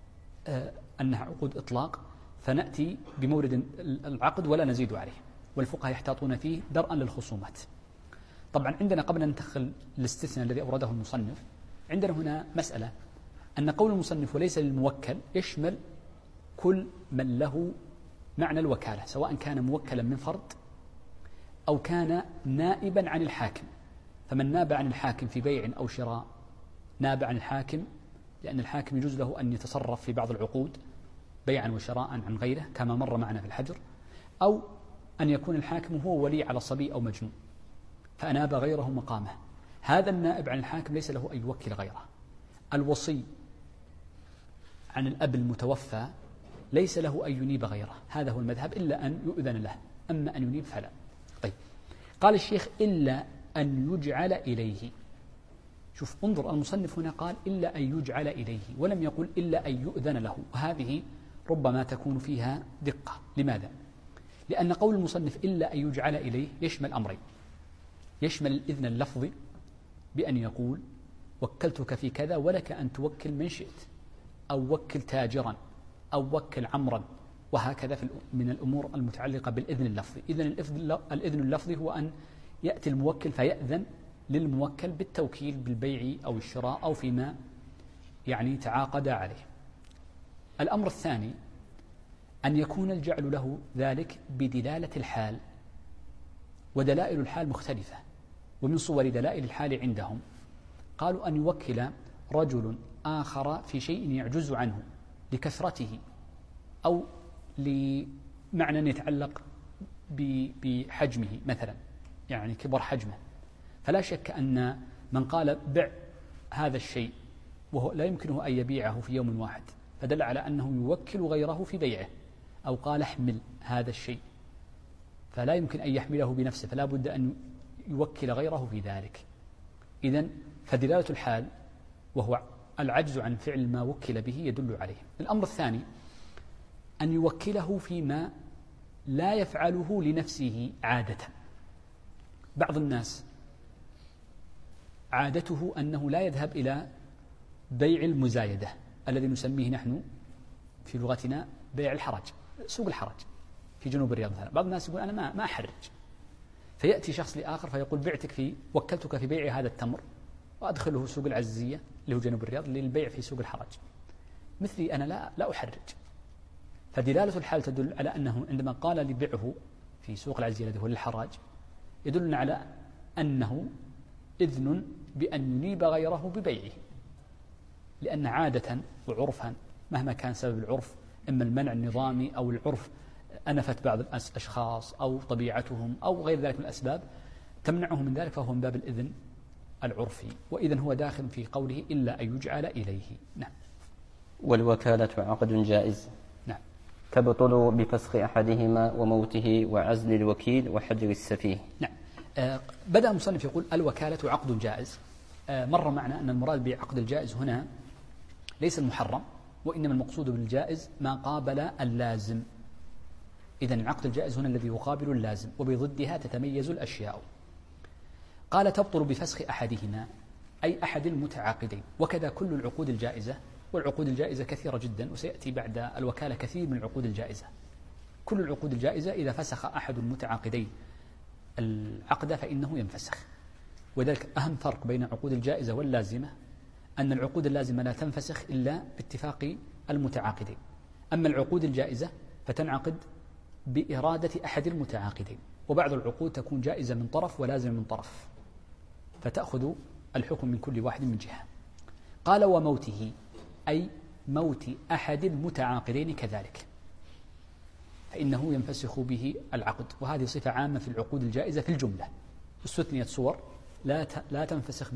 أنها عقود إطلاق، فنأتي بمورد العقد ولا نزيد عليه، والفقهاء يحتاطون فيه درءا للخصومات. طبعا عندنا قبل أن ندخل الاستثناء الذي أورده المصنف، عندنا هنا مسألة أن قول المصنف وليس للموكل يشمل كل من له معنى الوكالة، سواء كان موكلا من فرد أو كان نائبا عن الحاكم. فمن ناب عن الحاكم في بيع أو شراء ناب عن الحاكم، لأن الحاكم يجوز له أن يتصرف في بعض العقود بيعا وشراء عن غيره كما مر معنا في الحجر، أو أن يكون الحاكم هو ولي على صبي أو مجنون فأناب غيره مقامه. هذا النائب عن الحاكم ليس له أن يوكل غيره. الوصي عن الأب المتوفى ليس له أن ينيب غيره، هذا هو المذهب، إلا أن يؤذن له، أما أن ينيب فلا. طيب، قال الشيخ إلا أن يجعل إليه. شوف انظر، المصنف هنا قال إلا أن يجعل إليه، ولم يقل إلا أن يؤذن له، وهذه ربما تكون فيها دقة. لماذا؟ لأن قول المصنف إلا أن يجعل إليه يشمل أمرين، يشمل الإذن اللفظي بأن يقول وكلتك في كذا ولك أن توكل من شئت، أو وكل تاجرا، أو وكل عمرا، وهكذا من الأمور المتعلقة بالإذن اللفظي. إذن الإذن اللفظي هو أن يأتي الموكل فيأذن للموكل بالتوكيل بالبيع أو الشراء أو فيما تعاقد عليه. الأمر الثاني أن يكون الجعل له ذلك بدلالة الحال، ودلائل الحال مختلفة. ومن صور دلائل الحال عندهم قالوا أن يوكل رجل آخر في شيء يعجز عنه لكثرته أو لمعنى يتعلق بحجمه مثلا، كبر حجمه. فلا شك أن من قال بع هذا الشيء وهو لا يمكنه أن يبيعه في يوم واحد، فدل على أنه يوكل غيره في بيعه، أو قال احمل هذا الشيء، فلا يمكن أن يحمله بنفسه، فلا بد أن يوكل غيره في ذلك. إذن فدلالة الحال وهو العجز عن فعل ما وكل به يدل عليه. الأمر الثاني أن يوكله فيما لا يفعله لنفسه عادة. بعض الناس عادته أنه لا يذهب إلى بيع المزايدة الذي نسميه نحن في لغتنا بيع الحرج، سوق الحرج في جنوب الرياض مثلا. بعض الناس يقول أنا ما أحرج، فيأتي شخص لآخر فيقول وكلتك في بيع هذا التمر وأدخله سوق العزية اللي هو جنوب الرياض للبيع في سوق الحرج، مثلي أنا لا أحرج. فدلالة الحال تدل على أنه عندما قال لبيعه في سوق العزية الذي هو للحراج يدلنا على أنه إذن بأن ينيب غيره ببيعه، لأن عادة وعرفا مهما كان سبب العرف، إما المنع النظامي أو العرف أنفت بعض الأشخاص أو طبيعتهم أو غير ذلك من الأسباب تمنعه من ذلك، فهو من باب الإذن العرفي، وإذن هو داخل في قوله إلا أن يجعل إليه. نعم. والوكالة عقد جائز. نعم. تبطل بفسخ أحدهما وموته وعزل الوكيل وحجر السفيه. نعم. بدأ المصنف يقول الوكالة عقد جائز. مر معنا أن المراد بعقد الجائز هنا ليس المحرم، وإنما المقصود بالجائز ما قابل اللازم. إذن العقد الجائز هنا الذي يقابل اللازم، وبضدها تتميز الأشياء. قال تبطل بفسخ أحدهما أي أحد المتعاقدين، وكذا كل العقود الجائزة، والعقود الجائزة كثيرة جدا، وسيأتي بعد الوكالة كثير من العقود الجائزة. كل العقود الجائزة إذا فسخ أحد المتعاقدين العقد فإنه ينفسخ. وذلك أهم فرق بين العقود الجائزة واللازمة أن العقود اللازمة لا تنفسخ إلا باتفاق المتعاقدين، أما العقود الجائزة فتنعقد بإرادة أحد المتعاقدين، وبعض العقود تكون جائزة من طرف ولازم من طرف، فتأخذ الحكم من كل واحد من جهة. قال وموته أي موت أحد المتعاقدين كذلك، فإنه ينفسخ به العقد، وهذه صفة عامة في العقود الجائزة في الجملة. استثنيت صور لا تنفسخ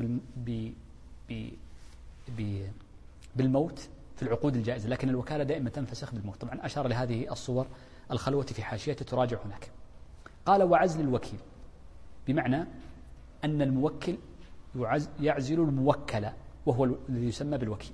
بالموت في العقود الجائزة، لكن الوكالة دائما تنفسخ بالموت. طبعا أشار لهذه الصور الخلوة في حاشيته تراجع هناك. قال وعزل الوكيل، بمعنى أن الموكل يعزل الموكل، وهو الذي يسمى بالوكيل.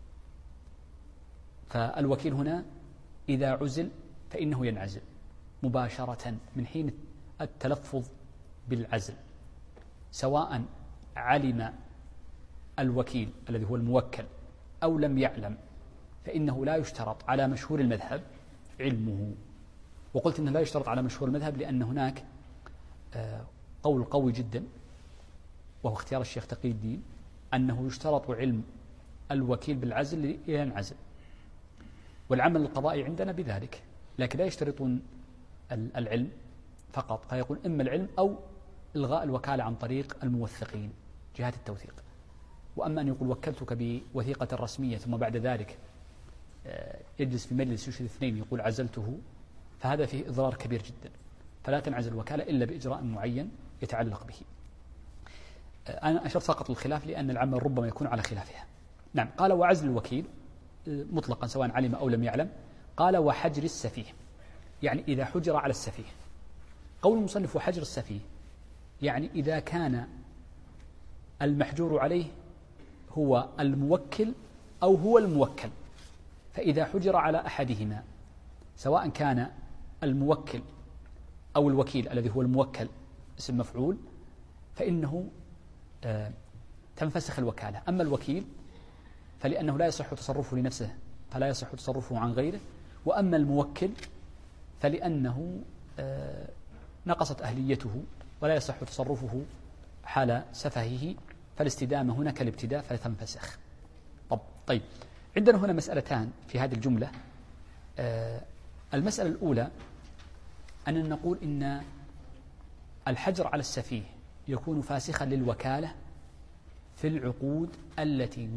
فالوكيل هنا إذا عزل فإنه ينعزل مباشرة من حين التلفظ بالعزل، سواء علم الوكيل الذي هو الموكل أو لم يعلم، فإنه لا يشترط على مشهور المذهب علمه. وقلت إنه لا يشترط على مشهور المذهب لأن هناك قول قوي جدا وهو اختيار الشيخ تقي الدين أنه يشترط علم الوكيل بالعزل لينعزل، والعمل القضائي عندنا بذلك، لكن لا يشترطون العلم فقط، فيقول إما العلم أو إلغاء الوكالة عن طريق الموثقين جهات التوثيق. وأما أن يقول وكلتك بوثيقة رسمية ثم بعد ذلك يجلس في مجلس يشهد اثنين يقول عزلته، فهذا فيه إضرار كبير جدا، فلا تنعزل الوكالة إلا بإجراء معين يتعلق به. أنا أشرت فقط الخلاف لأن العمل ربما يكون على خلافها. نعم. قال وعزل الوكيل مطلقا سواء علم أو لم يعلم. قال وحجر السفيه، يعني إذا حجر على السفيه. قول المصنف وحجر السفيه يعني إذا كان المحجور عليه هو الموكل أو هو الموكل، فإذا حجر على أحدهما سواء كان الموكل أو الوكيل الذي هو الموكل اسم مفعول فإنه تنفسخ الوكالة. أما الوكيل فلأنه لا يصح تصرفه لنفسه فلا يصح تصرفه عن غيره، وأما الموكل فلأنه نقصت أهليته ولا يصح تصرفه حال سفهه، فالاستدامة هنا كالابتداء فتنفسخ. طيب عندنا هنا مسألتان في هذه الجملة. المسألة الأولى أن نقول إن الحجر على السفيه يكون فاسخا للوكالة في العقود التي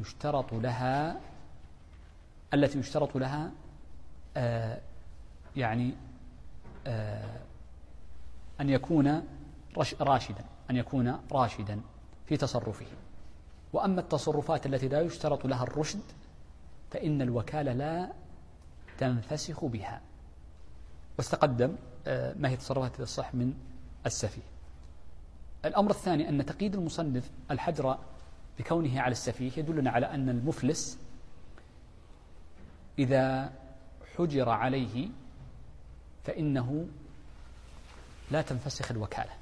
يشترط لها يعني أن يكون راشدا في تصرفه. وأما التصرفات التي لا يشترط لها الرشد فإن الوكالة لا تنفسخ بها. واستقدم ما هي تصرفات الصح من السفيه. الأمر الثاني أن تقييد المصنف الحجر بكونه على السفيه يدلنا على أن المفلس إذا حجر عليه فإنه لا تنفسخ الوكالة،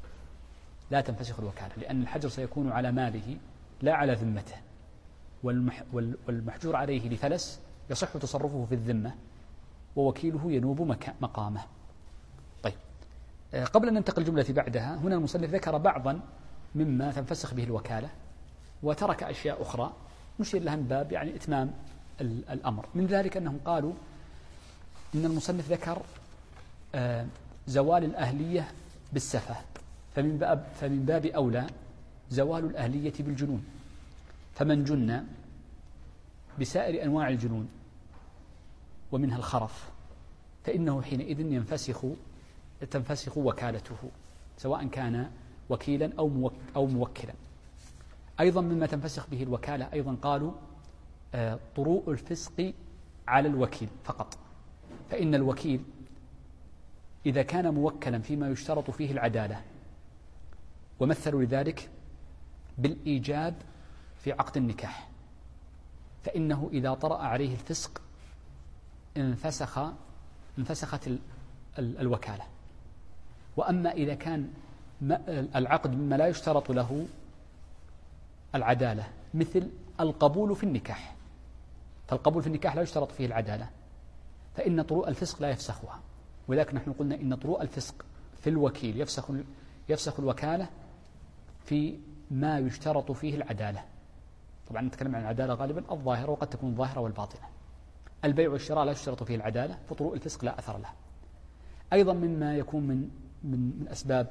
لأن الحجر سيكون على ماله لا على ذمته، والمحجور عليه لفلس يصح تصرفه في الذمة ووكيله ينوب مقامه. طيب، قبل أن ننتقل الجملة بعدها، هنا المصنف ذكر بعضا مما تنفسخ به الوكالة وترك أشياء أخرى نشير لها من باب يعني إتمام الأمر. من ذلك أنهم قالوا إن المصنف ذكر زوال الأهلية بالسفة، فمن باب أولى زوال الأهلية بالجنون، فمن جن بسائر أنواع الجنون ومنها الخرف فإنه حينئذ تنفسخ وكالته سواء كان وكيلا أو موكلا. أيضا مما تنفسخ به الوكالة أيضا قالوا طروء الفسق على الوكيل فقط، فإن الوكيل إذا كان موكلا فيما يشترط فيه العدالة، ومثلوا لذلك بالإيجاب في عقد النكاح، فإنه إذا طرأ عليه الفسق انفسخت الوكالة. وأما إذا كان العقد مما لا يشترط له العدالة مثل القبول في النكاح، فالقبول في النكاح لا يشترط فيه العدالة، فإن طروء الفسق لا يفسخها. ولذلك نحن قلنا إن طروء الفسق في الوكيل يفسخ الوكالة في ما يشترط فيه العدالة. طبعا نتكلم عن العدالة غالبا الظاهرة، وقد تكون الظاهرة والباطنة. البيع والشراء لا يشترط فيه العدالة، فطروء الفسق لا أثر له. أيضا مما يكون من أسباب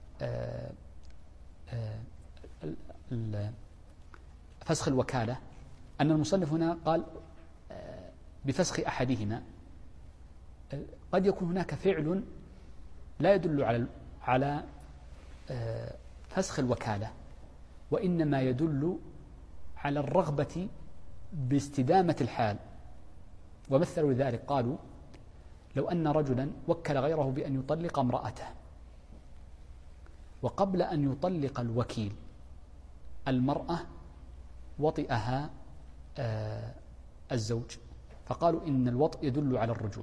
فسخ الوكالة أن المصنف هنا قال بفسخ أحدهما. قد يكون هناك فعل لا يدل على فسخ الوكالة، وإنما يدل على الرغبة باستدامة الحال. ومثلوا ذلك قالوا لو أن رجلا وكل غيره بأن يطلق امرأته، وقبل أن يطلق الوكيل المرأة وطئها الزوج، فقالوا إن الوطء يدل على الرجوع،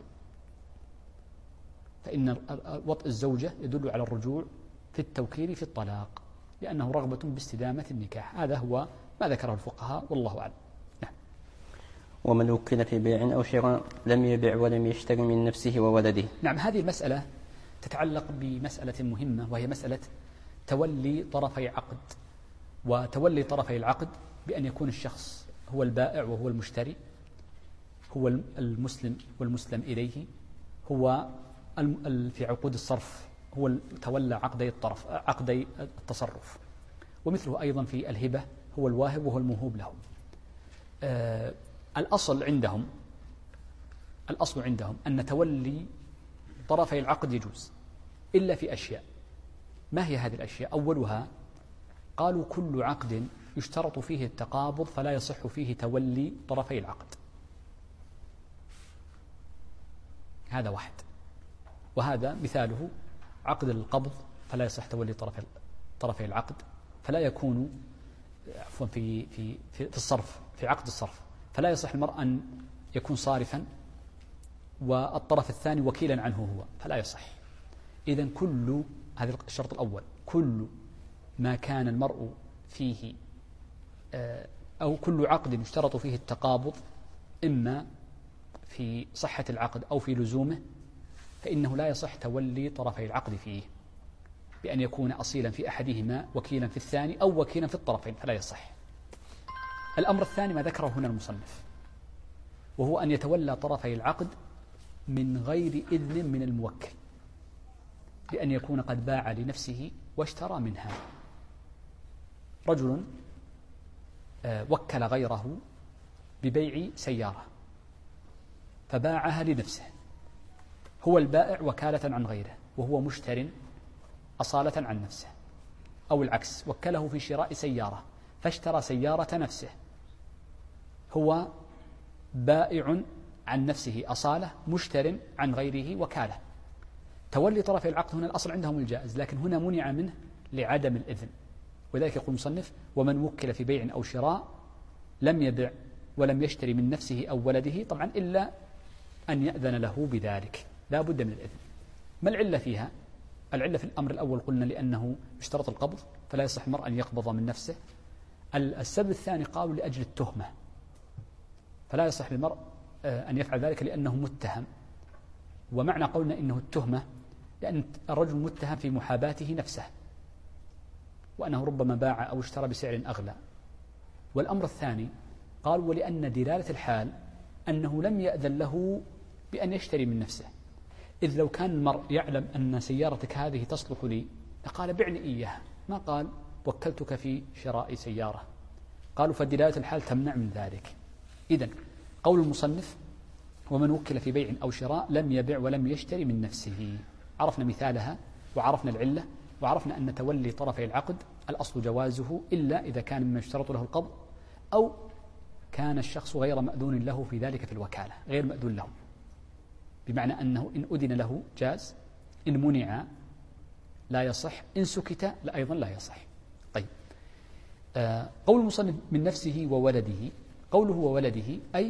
فإن وطء الزوجة يدل على الرجوع في التوكيل في الطلاق، لأنه رغبة باستدامة النكاح. هذا هو ما ذكره الفقهاء والله أعلم. نعم. ومن وكل في بيع أو شراء لم يبع ولم يشتري من نفسه وولده. نعم، هذه المسألة تتعلق بمسألة مهمة، وهي مسألة تولي طرفي عقد. وتولي طرفي العقد بأن يكون الشخص هو البائع وهو المشتري، هو المسلم والمسلم إليه، هو في عقود الصرف هو تولى عقدي التصرف، ومثله أيضا في الهبة هو الواهب وهو الموهوب له. الأصل عندهم أن تولي طرفي العقد يجوز إلا في أشياء. ما هي هذه الأشياء؟ أولها قالوا كل عقد يشترط فيه التقابض فلا يصح فيه تولي طرفي العقد، هذا واحد. وهذا مثاله عقد القبض فلا يصح تولي طرفي العقد، فلا يكون عفوا في الصرف، في عقد الصرف فلا يصح المرء أن يكون صارفا والطرف الثاني وكيلا عنه هو، فلا يصح. إذن كل هذا الشرط الأول، كل ما كان المرء فيه أو كل عقد يشترط فيه التقابض إما في صحة العقد أو في لزومه، فإنه لا يصح تولي طرفي العقد فيه بأن يكون أصيلا في أحدهما وكيلا في الثاني أو وكيلا في الطرفين، فلا يصح. الأمر الثاني ما ذكره هنا المصنف، وهو أن يتولى طرفي العقد من غير إذن من الموكل، بأن يكون قد باع لنفسه واشترى منها. رجل وكل غيره ببيع سيارة فباعها لنفسه، هو البائع وكالة عن غيره وهو مشتر أصالة عن نفسه، أو العكس وكله في شراء سيارة فاشترى سيارة نفسه، هو بائع عن نفسه أصالة، مشتر عن غيره وكالة. تولي طرفي العقد هنا الأصل عندهم الجائز، لكن هنا منع منه لعدم الإذن. وذلك يقول المصنف: ومن وكل في بيع أو شراء لم يبع ولم يشتري من نفسه أو ولده، طبعا إلا أن يأذن له بذلك، لا بد من الإذن. ما العلة فيها؟ العلة في الأمر الأول قلنا لأنه اشترط القبض، فلا يصح المرء أن يقبض من نفسه. السبب الثاني قالوا لأجل التهمة، فلا يصح للمرء أن يفعل ذلك لأنه متهم. ومعنى قولنا إنه التهمة لأن الرجل متهم في محاباته نفسه، وأنه ربما باع أو اشترى بسعر أغلى. والأمر الثاني قالوا ولأن دلالة الحال أنه لم يأذن له بأن يشتري من نفسه، إذ لو كان المرء يعلم أن سيارتك هذه تصلح لي لقال بعني إياها، ما قال وكلتك في شراء سيارة. قالوا فدلالة الحال تمنع من ذلك. إذن قول المصنف: ومن وكل في بيع أو شراء لم يبع ولم يشتري من نفسه، عرفنا مثالها وعرفنا العلة، وعرفنا أن تولي طرفي العقد الأصل جوازه إلا إذا كان مما يشترط له القبض، أو كان الشخص غير مأذون له في ذلك في الوكالة، غير مأذون له، بمعنى أنه إن أذن له جاز، إن منع لا يصح، إن سكت لا أيضا لا يصح. طيب، قول المصنف من نفسه وولده، قوله وولده أي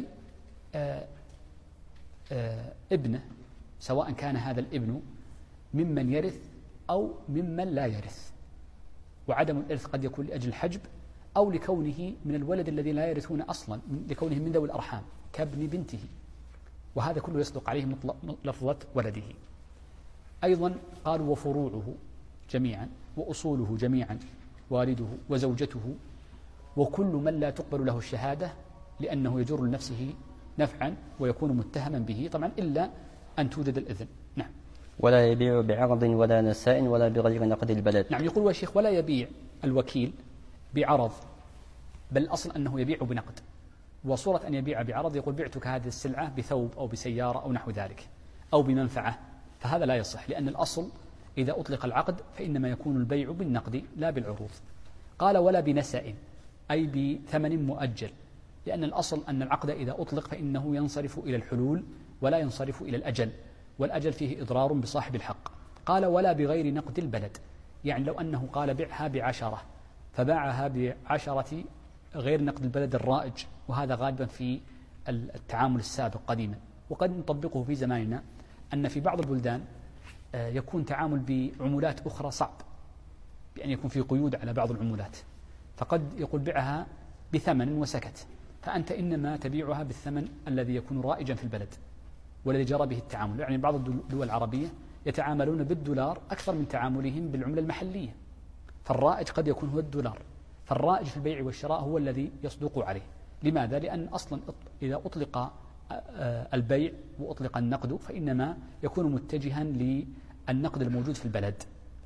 ابنه، سواء كان هذا الابن ممن يرث أو ممن لا يرث. وعدم الإرث قد يكون لأجل الحجب، أو لكونه من الولد الذي لا يرثون أصلا، لكونه من ذوي الأرحام كابن بنته، وهذا كله يصدق عليه لفظة ولده. أيضا قالوا وفروعه جميعا، وأصوله جميعا، والده وزوجته، وكل من لا تقبل له الشهادة لأنه يجر لنفسه نفعا ويكون متهما به، طبعا إلا أن توجد الإذن. نعم. ولا يبيع بعرض ولا نساء ولا بغير نقد البلد. نعم، يقول الشيخ: ولا يبيع الوكيل بعرض، بل الأصل أنه يبيع بنقد. وصورة أن يبيع بعرض يقول بعتك هذه السلعة بثوب أو بسيارة أو نحو ذلك، أو بمنفعة، فهذا لا يصح، لأن الأصل إذا أطلق العقد فإنما يكون البيع بالنقد لا بالعروض. قال: ولا بنساء، أي بثمن مؤجل، لأن الأصل أن العقد إذا أطلق فإنه ينصرف إلى الحلول ولا ينصرف إلى الأجل، والأجل فيه إضرار بصاحب الحق. قال: ولا بغير نقد البلد، يعني لو أنه قال بعها ب10 فباعها ب10 غير نقد البلد الرائج، وهذا غالبا في التعامل السابق قديما، وقد نطبقه في زماننا، أن في بعض البلدان يكون تعامل بعمولات أخرى صعب، بأن يكون في قيود على بعض العمولات، فقد يقول بعها بثمن وسكت، فأنت إنما تبيعها بالثمن الذي يكون رائجا في البلد والذي جرى به التعامل. يعني بعض الدول العربية يتعاملون بالدولار أكثر من تعاملهم بالعملة المحلية، فالرائج قد يكون هو الدولار، فالرائج في البيع والشراء هو الذي يصدق عليه. لماذا؟ لأن أصلا إذا أطلق البيع وأطلق النقد فإنما يكون متجها للنقد الموجود في البلد.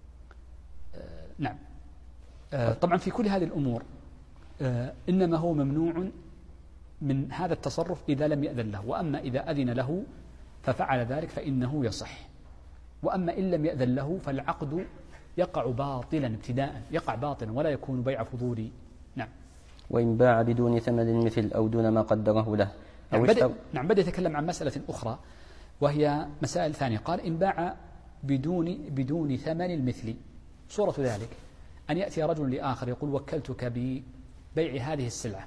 نعم. طبعا في كل هذه الأمور إنما هو ممنوع من هذا التصرف إذا لم يأذن له، وأما إذا أذن له ففعل ذلك فإنه يصح، وأما إن لم يأذن له فالعقد يقع باطلا ابتداء، يقع باطلا ولا يكون بيع فضولي. نعم. وإن باع بدون ثمن المثل أو دون ما قدره له أو نعم، بدأ يتكلم عن مسألة أخرى وهي مسائل ثانية. قال: إن باع بدون ثمن المثل. صورة ذلك أن يأتي رجل لآخر يقول وكلتك ببيع هذه السلعة،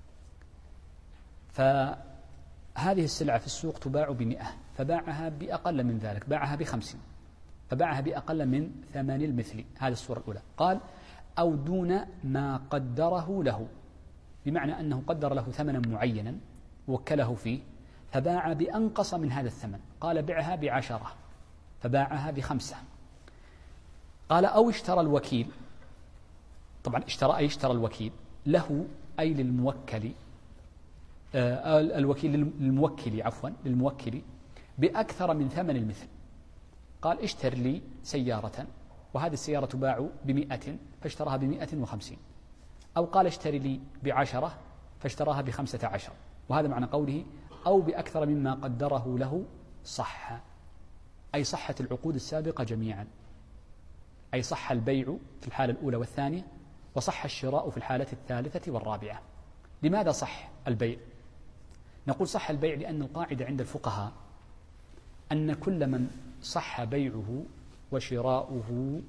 فهذه السلعة في السوق تباع ب100، فباعها بأقل من ذلك، باعها ب50، فباعها بأقل من ثمن المثل. هذه الصورة الأولى. قال: أو دون ما قدره له، بمعنى أنه قدر له ثمنا معينا وكله فيه فباع بأنقص من هذا الثمن، قال بعها ب10 فباعها ب5. قال: أو اشترى الوكيل، طبعا اشترى الوكيل له أي للموكل، الوكيل للموكل بأكثر من ثمن المثل. قال: اشتر لي سيارة وهذه السيارة تباع ب100 فاشتراها ب150، أو قال اشتري لي ب10 فاشتراها ب15، وهذا معنى قوله أو بأكثر مما قدره له صح، أي صحت العقود السابقة جميعا، أي صح البيع في الحالة الأولى والثانية، وصح الشراء في الحالة الثالثة والرابعة. لماذا صح البيع؟ نقول صح البيع لأن القاعدة عند الفقهاء أن كل من صح بيعه وشراؤه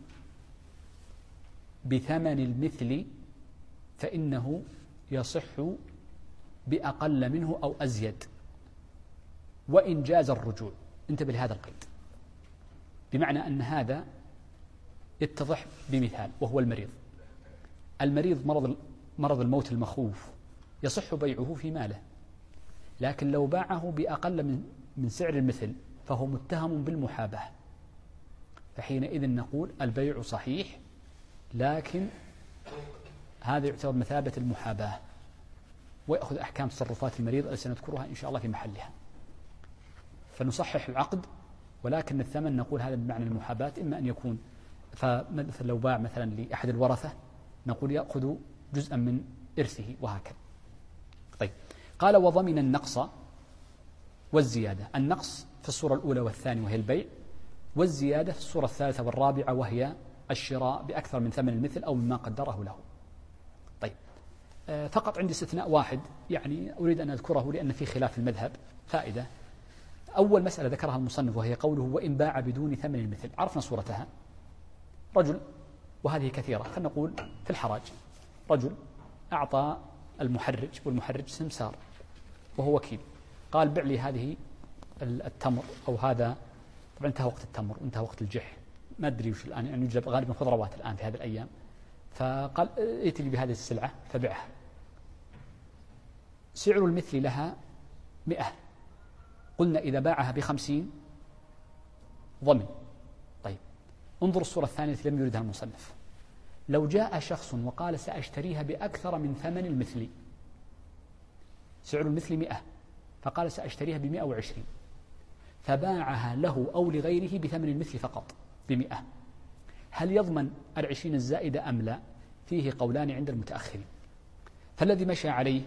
بثمن المثل فإنه يصح بأقل منه أو أزيد وإن جاز الرجوع. انتبه لهذا القيد، بمعنى أن هذا يتضح بمثال وهو المريض. المريض مرض الموت المخوف يصح بيعه في ماله، لكن لو باعه بأقل من سعر المثل فهو متهم بالمحاباة، فحينئذ نقول البيع صحيح، لكن هذا يعتبر مثابة المحاباة ويأخذ أحكام تصرفات المريض التي سنذكرها إن شاء الله في محلها. فنصحح العقد، ولكن الثمن نقول هذا بمعنى المحاباة، إما أن يكون فمثلا لو باع مثلا لأحد الورثة نقول يأخذ جزءا من إرثه وهكذا. طيب، قال وضمن النقص والزيادة. النقص في الصورة الأولى والثانية وهي البيع، والزيادة في الصورة الثالثة والرابعة وهي الشراء بأكثر من ثمن المثل أو مما قدره له. طيب، فقط عندي استثناء واحد يعني أريد أن أذكره لأن في خلاف المذهب فائدة. أول مسألة ذكرها المصنف وهي قوله وإن باع بدون ثمن المثل. عرفنا صورتها، رجل، وهذه كثيرة، خلينا نقول في الحراج رجل أعطى المحرج، والمحرج سمسار وهو وكيل، قال بع لي هذه التمر أو هذا، طبعا انتهى وقت التمر وانتهى وقت الجح، ما أدري وش الآن، يعني يوجد غالبا خضروات الآن في هذه الأيام، فقال ائت لي بهذه السلعة فبعها. سعر المثل لها 100، قلنا إذا باعها ب50 ضمن. طيب، انظر الصورة الثانية التي لم يردها المصنف. لو جاء شخص وقال سأشتريها بأكثر من ثمن المثل، سعر المثل 100 فقال سأشتريها ب120، فباعها له أو لغيره بثمن المثل فقط ب100، هل يضمن 20 الزائدة أم لا؟ فيه قولان عند المتأخرين. فالذي مشى عليه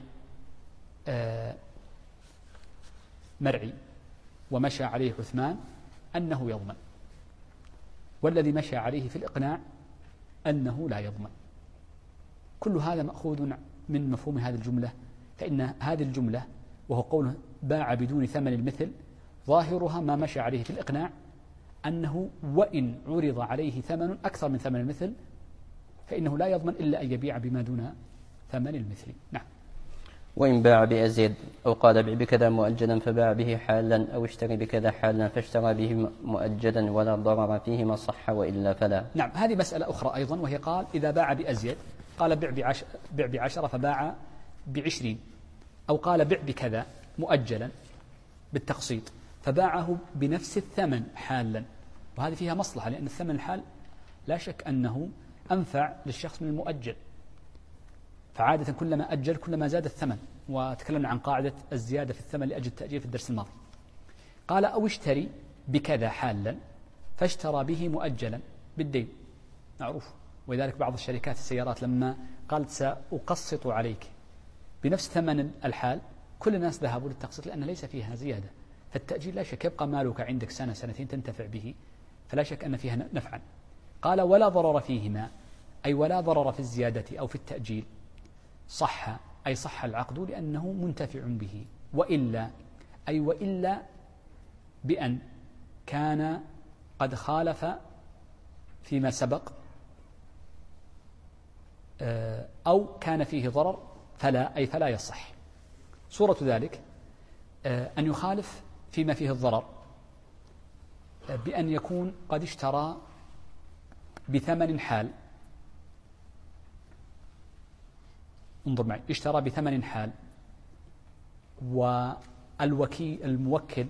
مرعي ومشى عليه عثمان أنه يضمن، والذي مشى عليه في الإقناع أنه لا يضمن. كل هذا مأخوذ من مفهوم هذه الجملة، فإن هذه الجملة وهو قوله باع بدون ثمن المثل ظاهرها ما مشى عليه في الإقناع أنه وإن عرض عليه ثمن أكثر من ثمن المثل فإنه لا يضمن إلا أن يبيع بما دون ثمن المثل. نعم. وإن باع بأزيد أو قال بع بكذا مؤجلا فباع به حالا أو اشتري بكذا حالا فاشترى به مؤجلا ولا ضرر فيهما صح وإلا فلا. نعم، هذه مسألة أخرى أيضا، وهي قال إذا باع بأزيد، قال بع ب10 فباع ب20، أو قال بع بكذا مؤجلا بالتقسيط فباعه بنفس الثمن حالا، وهذه فيها مصلحة لأن الثمن الحال لا شك أنه أنفع للشخص من المؤجل، فعادة كلما أجل كلما زاد الثمن، وتكلمنا عن قاعدة الزيادة في الثمن لأجل التأجيل في الدرس الماضي. قال أو اشتري بكذا حالا فاشترى به مؤجلا بالدين، معروف. ولذلك بعض الشركات السيارات لما قالت سأقسط عليك بنفس ثمن الحال كل الناس ذهبوا للتقسيط لأن ليس فيها زيادة. فالتأجيل لا شك يبقى مالك عندك سنة سنتين تنتفع به، فلا شك أن فيها نفعا. قال ولا ضرر فيهما، أي ولا ضرر في الزيادة أو في التأجيل، صح أي صح العقد لأنه منتفع به، وإلا أي وإلا بأن كان قد خالف فيما سبق أو كان فيه ضرر فلا، أي فلا يصح. صورة ذلك أن يخالف فيما فيه الضرر بأن يكون قد اشترى بثمن حال، انظر معي، اشترى بثمن حال والوكيل الموكل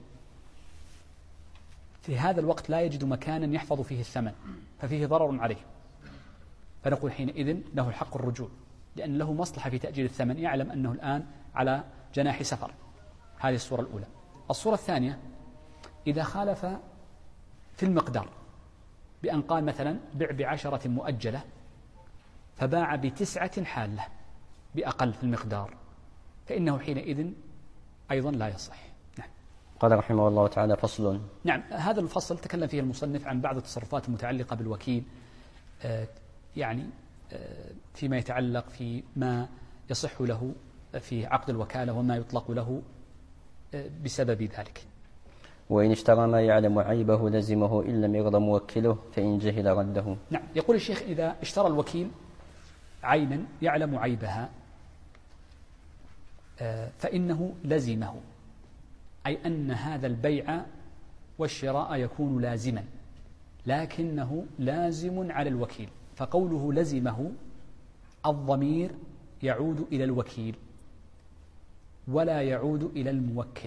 في هذا الوقت لا يجد مكانا يحفظ فيه الثمن ففيه ضرر عليه، فنقول حينئذ له الحق الرجوع لأن له مصلحة في تأجيل الثمن، يعلم أنه الآن على جناح سفر. هذه الصورة الأولى. الصورة الثانية إذا خالف في المقدار بأن قال مثلا بع ب10 مؤجلة فباع ب9 حالة بأقل في المقدار، فإنه حينئذ أيضا لا يصح. نعم. قال رحمه الله تعالى فصل. نعم، هذا الفصل تكلم فيه المصنف عن بعض التصرفات المتعلقة بالوكيل، يعني فيما يتعلق في ما يصح له في عقد الوكالة وما يطلق له بسبب ذلك. وإن اشترى ما يعلم عيبه لزمه إن لم يرضى موكله فإن جهل رده. نعم، يقول الشيخ إذا اشترى الوكيل عينا يعلم عيبها فإنه لزمه، أي أن هذا البيع والشراء يكون لازما، لكنه لازم على الوكيل، فقوله لزمه الضمير يعود إلى الوكيل ولا يعود إلى الموكل،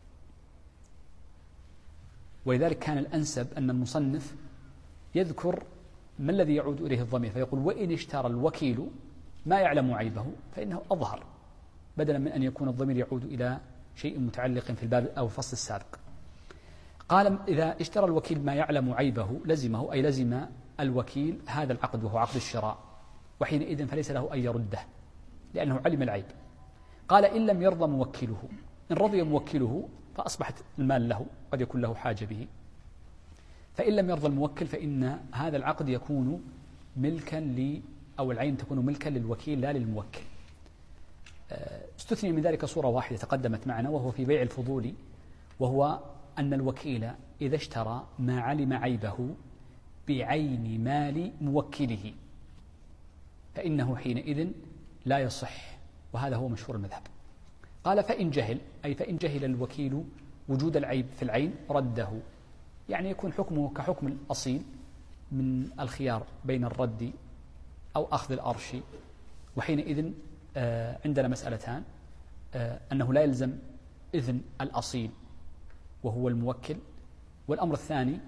ولذلك كان الأنسب أن المصنف يذكر ما الذي يعود إليه الضمير، فيقول وإن اشترى الوكيل ما يعلم عيبه فإنه أظهر، بدلا من أن يكون الضمير يعود إلى شيء متعلق في الباب أو الفصل السابق. قال إذا اشترى الوكيل ما يعلم عيبه لزمه، أي لزم الوكيل هذا العقد وهو عقد الشراء، وحينئذ فليس له أن يرده لأنه علم العيب. قال إن لم يرضى موكله، إن رضي موكله فأصبحت المال له، قد يكون له حاجة به، فإن لم يرضى الموكل فإن هذا العقد يكون ملكا أو العين تكون ملكا للوكيل لا للموكل. استثني من ذلك صورة واحدة تقدمت معنا، وهو في بيع الفضول، وهو أن الوكيل إذا اشترى ما علم عيبه بعين مال موكله فإنه حينئذ لا يصح، وهذا هو مشهور المذهب. قال فإن جهل، أي فإن جهل الوكيل وجود العيب في العين رده، يعني يكون حكمه كحكم الأصيل من الخيار بين الرد أو أخذ الأرش. وحينئذ عندنا مسألتان، أنه لا يلزم إذن الأصيل وهو الموكل، والأمر الثاني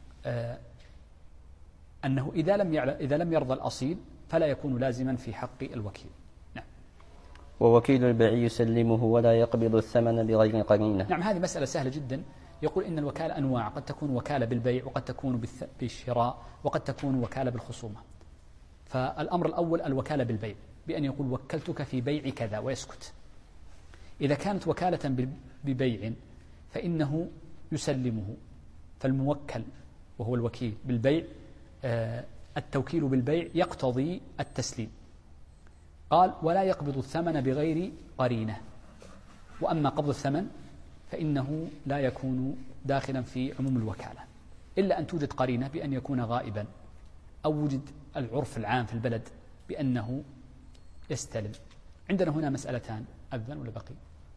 أنه إذا لم يرضى الأصيل فلا يكون لازما في حق الوكيل. نعم. ووكيل البيع يسلمه ولا يقبض الثمن بغير قرينة. نعم، هذه مسألة سهلة جدا. يقول إن الوكالة أنواع، قد تكون وكالة بالبيع، وقد تكون بالشراء، وقد تكون وكالة بالخصومة. فالأمر الأول الوكالة بالبيع، بأن يقول وكلتك في بيع كذا ويسكت. إذا كانت وكالة ببيع فإنه يسلمه، فالموكل وهو الوكيل بالبيع التوكيل بالبيع يقتضي التسليم. قال ولا يقبض الثمن بغير قرينة، وأما قبض الثمن فإنه لا يكون داخلا في عموم الوكالة إلا أن توجد قرينة بأن يكون غائبا، أو وجد العرف العام في البلد بأنه يستلم. عندنا هنا مسألتان، أذن ولا بقي؟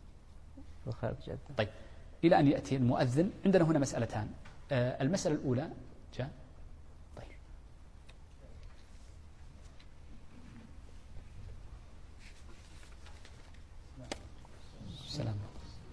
طيب، إلى أن يأتي المؤذن عندنا هنا مسألتان. المسألة الأولى جاء. طيب، السلام.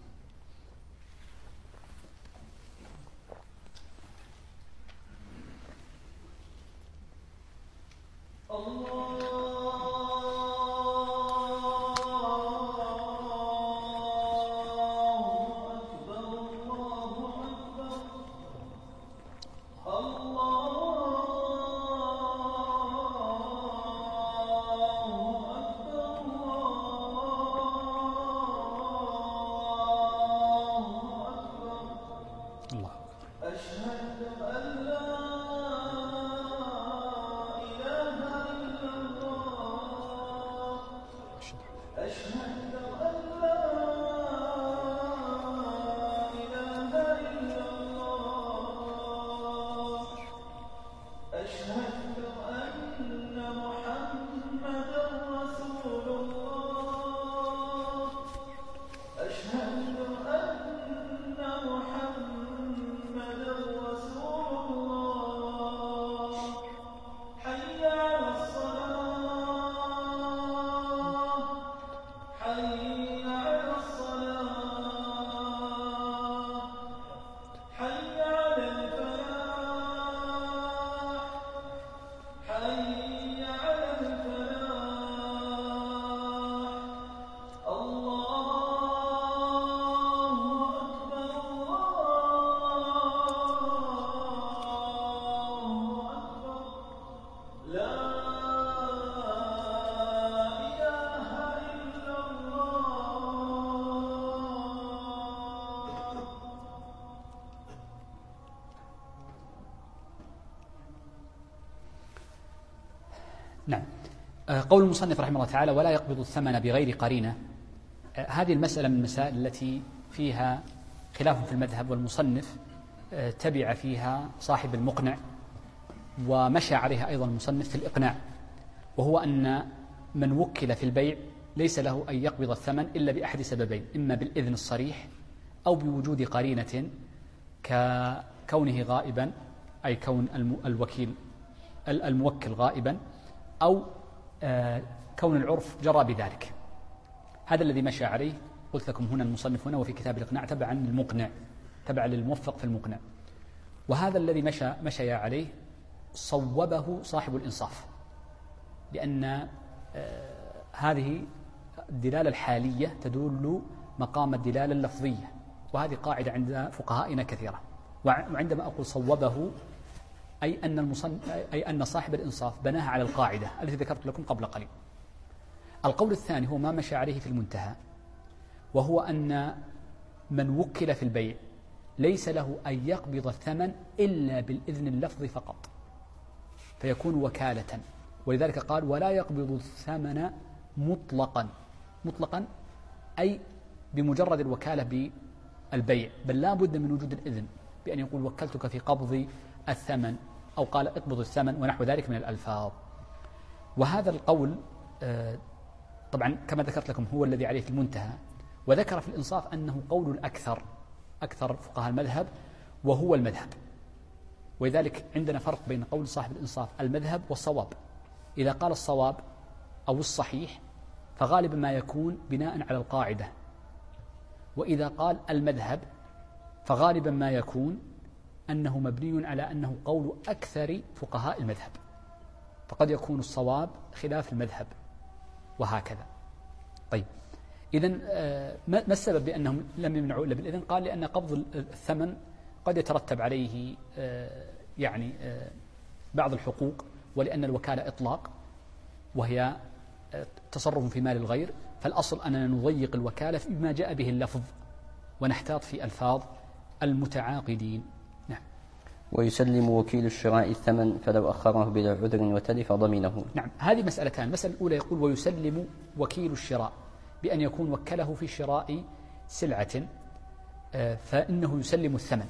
نعم. قول المصنف رحمه الله تعالى ولا يقبض الثمن بغير قرينة، هذه المسألة من المسائل التي فيها خلاف في المذهب، والمصنف تبع فيها صاحب المقنع، ومشى عليها أيضا المصنف في الإقناع، وهو أن من وكل في البيع ليس له أن يقبض الثمن إلا بأحد سببين: إما بالإذن الصريح، أو بوجود قرينة ككونه غائبا، أي كون الموكل غائبا، أو كون العرف جرى بذلك. هذا الذي مشى عليه، قلت لكم هنا المصنف هنا وفي كتاب الإقناع تبعا للمقنع، تبع للموفق في المقنع. وهذا الذي مشى عليه صوبه صاحب الإنصاف، لأن هذه الدلالة الحالية تدل مقام الدلالة اللفظية، وهذه قاعدة عند فقهائنا كثيرة. وعندما أقول صوبه أي أن صاحب الإنصاف بناها على القاعدة التي ذكرت لكم قبل قليل. القول الثاني هو ما مشى عليه في المنتهى، وهو أن من وكل في البيع ليس له أن يقبض الثمن إلا بالإذن اللفظي فقط، فيكون وكالة. ولذلك قال: ولا يقبض الثمن مطلقا أي بمجرد الوكالة بالبيع، بل لا بد من وجود الإذن، بأن يقول وكلتك في قبض الثمن، أو قال اقبض الثمن، ونحو ذلك من الألفاظ. وهذا القول طبعا كما ذكرت لكم هو الذي عليه في المنتهى، وذكر في الإنصاف أنه قول أكثر فقهاء المذهب، وهو المذهب. ولذلك عندنا فرق بين قول صاحب الإنصاف المذهب والصواب. إذا قال الصواب أو الصحيح فغالبا ما يكون بناء على القاعدة، وإذا قال المذهب فغالبا ما يكون أنه مبني على أنه قول أكثر فقهاء المذهب، فقد يكون الصواب خلاف المذهب، وهكذا. طيب، إذن ما السبب بأنهم لم يمنعوا إلا بالإذن؟ قال: لأن قبض الثمن قد يترتب عليه بعض الحقوق، ولأن الوكالة إطلاق وهي تصرف في مال الغير، فالأصل أننا نضيق الوكالة بما جاء به اللفظ، ونحتاط في ألفاظ المتعاقدين. نعم. ويسلم وكيل الشراء الثمن فلو أخره بلا عذر وتلف ضمينه. نعم، هذه مسألتان. المسألة الأولى يقول: ويسلم وكيل الشراء، بأن يكون وكله في شراء سلعة فإنه يسلم الثمن،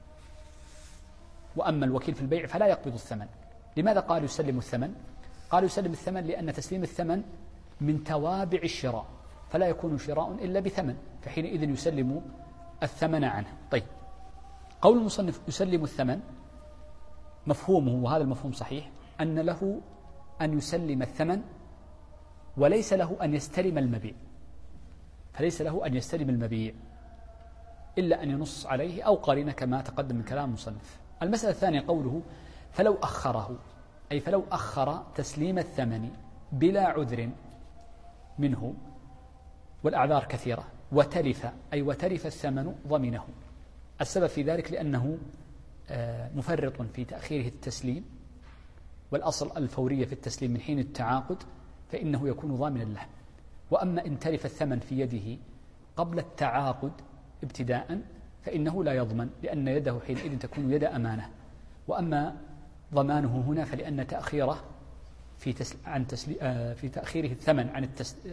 وأما الوكيل في البيع فلا يقبض الثمن. لماذا قال يسلم الثمن؟ قال يسلم الثمن لأن تسليم الثمن من توابع الشراء، فلا يكون شراء إلا بثمن، فحينئذ يسلم الثمن عنه. طيب، قول المصنف يسلم الثمن مفهومه، وهذا المفهوم صحيح، أن له أن يسلم الثمن وليس له أن يستلم المبيع، فليس له أن يستلم المبيع إلا أن ينص عليه أو قرينة كما تقدم من كلام المصنف. المسألة الثانية قوله فلو أخره، أي فلو أخر تسليم الثمن بلا عذر منه، والأعذار كثيرة، وتلف أي وتلف الثمن ضمنه. السبب في ذلك لأنه مفرط في تأخيره التسليم، والأصل الفورية في التسليم من حين التعاقد، فإنه يكون ضامنا له. وأما إن تلف الثمن في يده قبل التعاقد ابتداء فإنه لا يضمن، لأن يده حينئذ تكون يد أمانة. وأما ضمانه هنا فلأن تأخيره في تأخيره الثمن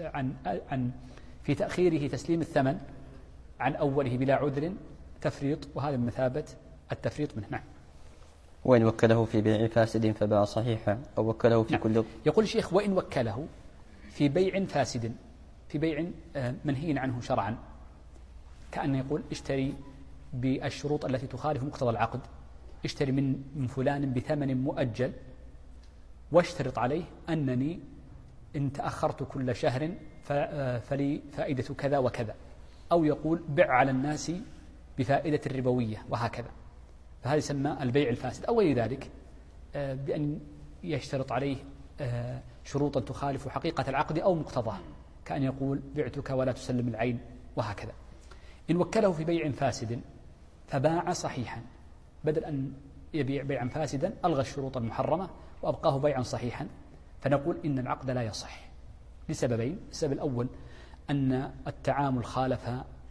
في تأخيره تسليم الثمن عن أوله بلا عذر تفريط، وهذا من مثابة التفريط منه. نعم. وإن وكله في بيع فاسد فباع صحيحا، أو وكله في كل. يقول الشيخ: وإن وكله في بيع فاسد، في بيع منهي عنه شرعا، كأن يقول اشتري بالشروط التي تخالف مقتضى العقد، اشتري من فلان بثمن مؤجل، واشترط عليه أنني إن تأخرت كل شهر فلي فائدة كذا وكذا، أو يقول بع على الناس بفائدة ربوية، وهكذا. فهذا يسمى البيع الفاسد. أو غير ذلك بأن يشترط عليه شروطا تخالف حقيقة العقد أو مقتضاه، كأن يقول بعتك ولا تسلم العين، وهكذا. إن وكله في بيع فاسد فباع صحيحا، بدل أن يبيع بيعا فاسدا ألغى الشروط المحرمة وأبقاه بيعا صحيحا، فنقول إن العقد لا يصح لسببين. السبب الأول أن التعامل خالف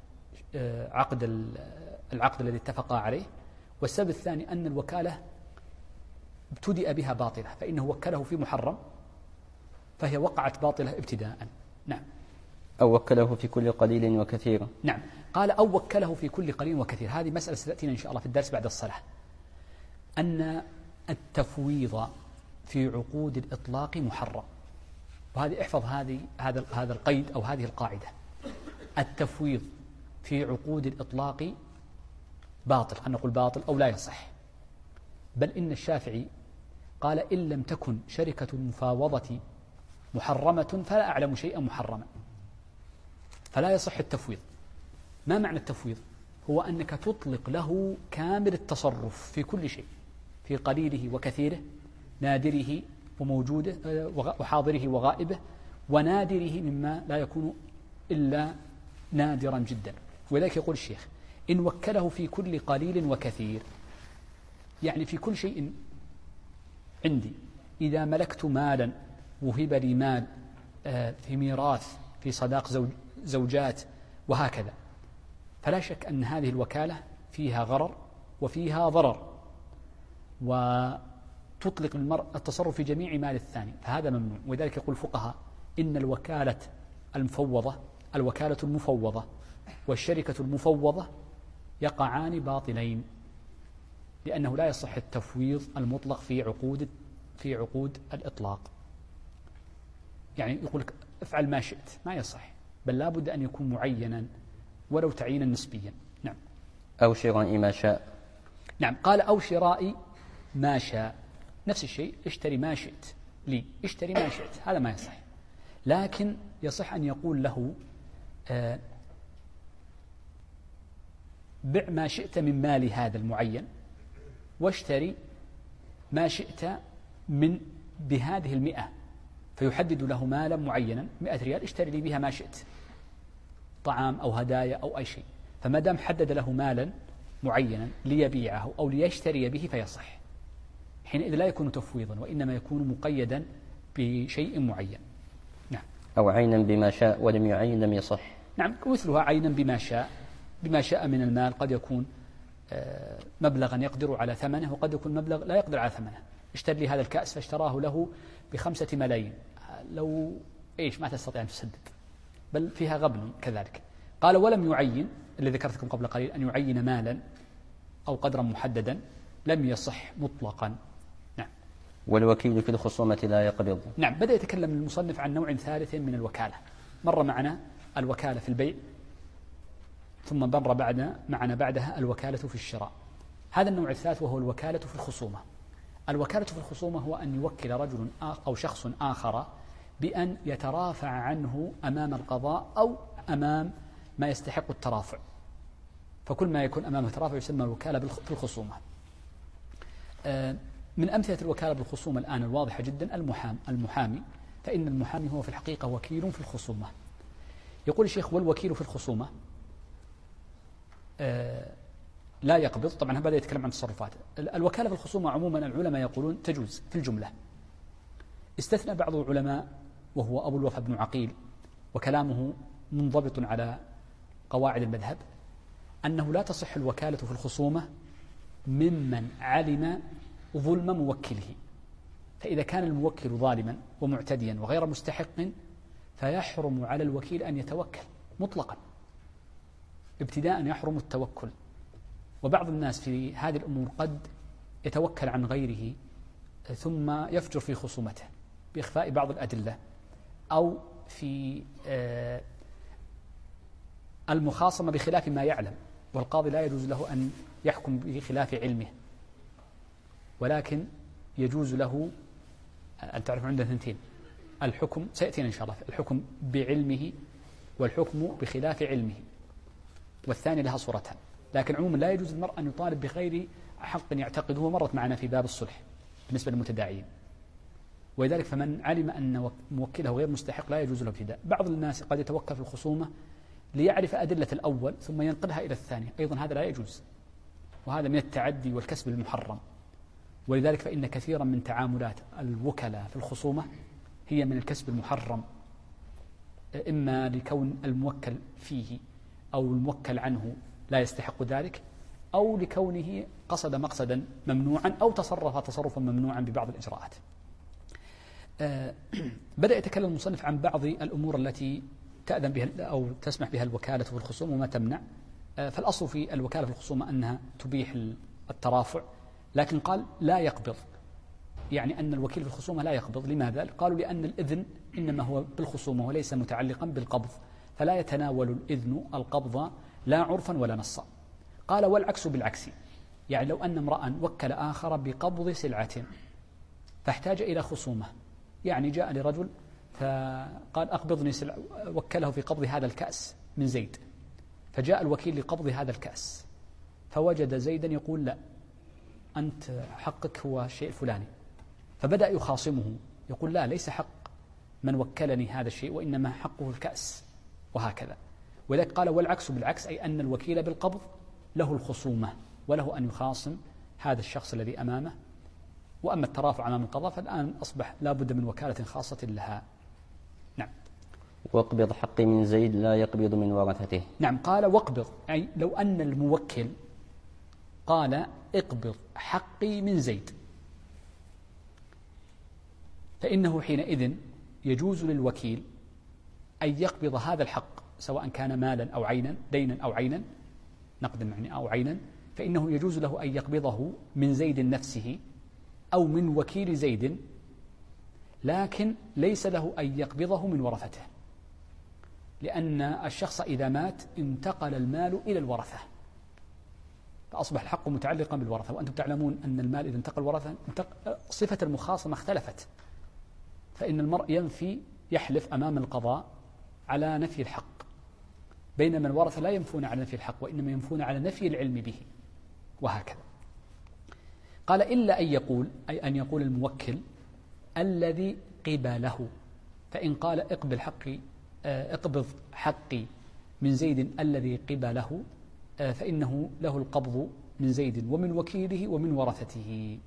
العقد الذي اتفقا عليه، والسبب الثاني أن الوكالة ابتدأ بها باطلة، فإنه وكله في محرم فهي وقعت باطلة ابتداء. نعم. أو وكله في كل قليل وكثير. نعم. قال أو وكله في كل قليل وكثير. هذه مسألة ستأتينا إن شاء الله في الدرس بعد الصلاة. أن التفويض في عقود الإطلاق محرم. وهذه احفظ هذا القيد أو هذه القاعدة. التفويض في عقود الإطلاق باطل، خلينا نقول باطل أو لا يصح. بل إن الشافعي قال إن لم تكن شركة المفاوضة محرمة فلا أعلم شيئا محرما، فلا يصح التفويض. ما معنى التفويض؟ هو أنك تطلق له كامل التصرف في كل شيء، في قليله وكثيره، نادره وموجوده وحاضره وغائبه، ونادره مما لا يكون إلا نادرا جدا. ولذلك يقول الشيخ إن وكله في كل قليل وكثير، يعني في كل شيء عندي. إذا ملكت مالا وهب لي مال في ميراث، في صداق زوجات وهكذا، فلا شك أن هذه الوكالة فيها غرر وفيها ضرر، وتطلق المرء التصرف في جميع مال الثاني، فهذا ممنوع. ولذلك يقول الفقهاء إن الوكالة المفوضة والشركة المفوضة يقعان باطلين، لأنه لا يصح التفويض المطلق في عقود الإطلاق. يعني يقول لك افعل ما شئت، ما يصح، بل لا بد أن يكون معينا ولو تعيينا نسبيا. نعم. أو شراء ما شاء. نعم، قال أو شراء ما شاء، نفس الشيء، اشتري ما شئت لي، اشتري ما شئت، هذا ما يصح. لكن يصح أن يقول له بع ما شئت من مال هذا المعين، واشتري ما شئت بهذه 100، فيحدد له مالا معينا، 100 ريال اشتري لي بها ما شئت، طعام أو هدايا أو أي شيء. فما دام حدد له مالا معينا ليبيعه أو ليشتري به فيصح. حينئذ لا يكون تفويضا، وإنما يكون مقيدا بشيء معين. نعم. أو عينا بما شاء ولم يعين لم يصح. نعم، مثلها عينا بما شاء من المال. قد يكون مبلغا يقدر على ثمنه، وقد يكون مبلغ لا يقدر على ثمنه. اشتري لي هذا الكأس فاشتراه له ب5 ملايين، لو ما تستطيع أن تسدد، بل فيها غبن كذلك. قال ولم يعين، اللي ذكرتكم قبل قليل، أن يعين مالا أو قدرا محددا لم يصح مطلقا. نعم. والوكيل في الخصومة لا يقبض. نعم. بدأ يتكلم المصنف عن نوع ثالث من الوكالة. مر معنا الوكالة في البيع، ثم مر معنا بعدها الوكالة في الشراء. هذا النوع الثالث وهو الوكالة في الخصومة. الوكالة في الخصومة هو أن يوكل رجل أو شخص آخر بأن يترافع عنه أمام القضاء أو أمام ما يستحق الترافع، فكل ما يكون أمام الترافع يسمى الوكالة في الخصومة. من أمثلة الوكالة بالخصومة الآن الواضحة جدا المحامي، فإن المحامي هو في الحقيقة وكيل في الخصومة. يقول الشيخ والوكيل في الخصومة لا يقبض. طبعا بدأ يتكلم عن تصرفات الوكالة في الخصومة. عموما العلماء يقولون تجوز في الجملة، استثنى بعض العلماء وهو أبو الوفا بن عقيل، وكلامه منضبط على قواعد المذهب، أنه لا تصح الوكالة في الخصومة ممن علم ظلم موكله. فإذا كان الموكل ظالما ومعتديا وغير مستحق فيحرم على الوكيل أن يتوكل مطلقا، ابتداء يحرم التوكل. وبعض الناس في هذه الأمور قد يتوكل عن غيره ثم يفجر في خصومته بإخفاء بعض الأدلة، أو في المخاصمة بخلاف ما يعلم، والقاضي لا يجوز له أن يحكم بخلاف علمه، ولكن يجوز له أن تعرف عنده 2: الحكم، سيأتينا إن شاء الله، الحكم بعلمه والحكم بخلاف علمه، والثاني لها صورتان. لكن عموما لا يجوز المرء أن يطالب بغير حق يعتقده، مرت معنا في باب الصلح بالنسبة للمتداعيين. ولذلك فمن علم أن موكله غير مستحق لا يجوز له ابتداء. بعض الناس قد يتوكل في الخصومة ليعرف أدلة الأول ثم ينقلها إلى الثاني، أيضا هذا لا يجوز، وهذا من التعدي والكسب المحرم. ولذلك فإن كثيرا من تعاملات الوكلاء في الخصومة هي من الكسب المحرم، إما لكون الموكل فيه أو الموكل عنه لا يستحق ذلك، أو لكونه قصد مقصدا ممنوعا أو تصرف تصرفا ممنوعا ببعض الإجراءات. بدأ يتكلم المصنف عن بعض الأمور التي تأذن بها أو تسمح بها الوكالة في الخصوم وما تمنع. فالأصل في الوكالة في الخصومة أنها تبيح الترافع، لكن قال لا يقبض، يعني أن الوكيل في الخصومة لا يقبض. لماذا؟ قالوا لأن الإذن إنما هو بالخصومة وليس متعلقا بالقبض، فلا يتناول الإذن القبض لا عرفا ولا نصا. قال والعكس بالعكس، يعني لو أن امرأ وكل آخر بقبض سلعة فاحتاج إلى خصومة، يعني جاء لرجل فقال أقبضني سلعة، وكله في قبض هذا الكأس من زيد، فجاء الوكيل لقبض هذا الكأس فوجد زيدا يقول لا، أنت حقك هو الشيء الفلاني، فبدأ يخاصمه يقول لا، ليس حق من وكلني هذا الشيء وإنما حقه الكأس، وهكذا. ولذلك قال والعكس بالعكس، أي أن الوكيل بالقبض له الخصومة وله أن يخاصم هذا الشخص الذي أمامه. وأما الترافع أمام القضاء فالآن أصبح لا بد من وكالة خاصة لها. نعم. واقبض حقي من زيد لا يقبض من ورثته. نعم، قال واقبض، أي لو أن الموكل قال اقبض حقي من زيد، فإنه حينئذ يجوز للوكيل أن يقبض هذا الحق سواء كان مالا أو عينا، دينا أو عينا، نقدا يعني أو عينا، فإنه يجوز له أن يقبضه من زيد نفسه أو من وكيل زيد، لكن ليس له أن يقبضه من ورثته، لأن الشخص إذا مات انتقل المال إلى الورثة، فأصبح الحق متعلقا بالورثة. وأنتم تعلمون أن المال إذا انتقل الورثة صفة المخاصمة اختلفت، فإن المرء يحلف أمام القضاء على نفي الحق، بينما الورثة لا ينفون على نفي الحق وإنما ينفون على نفي العلم به، وهكذا. قال إلا أن يقول، أي أن يقول الموكل الذي قبله، فإن قال اقبض حقي من زيد الذي قبله فإنه له القبض من زيد ومن وكيله ومن ورثته.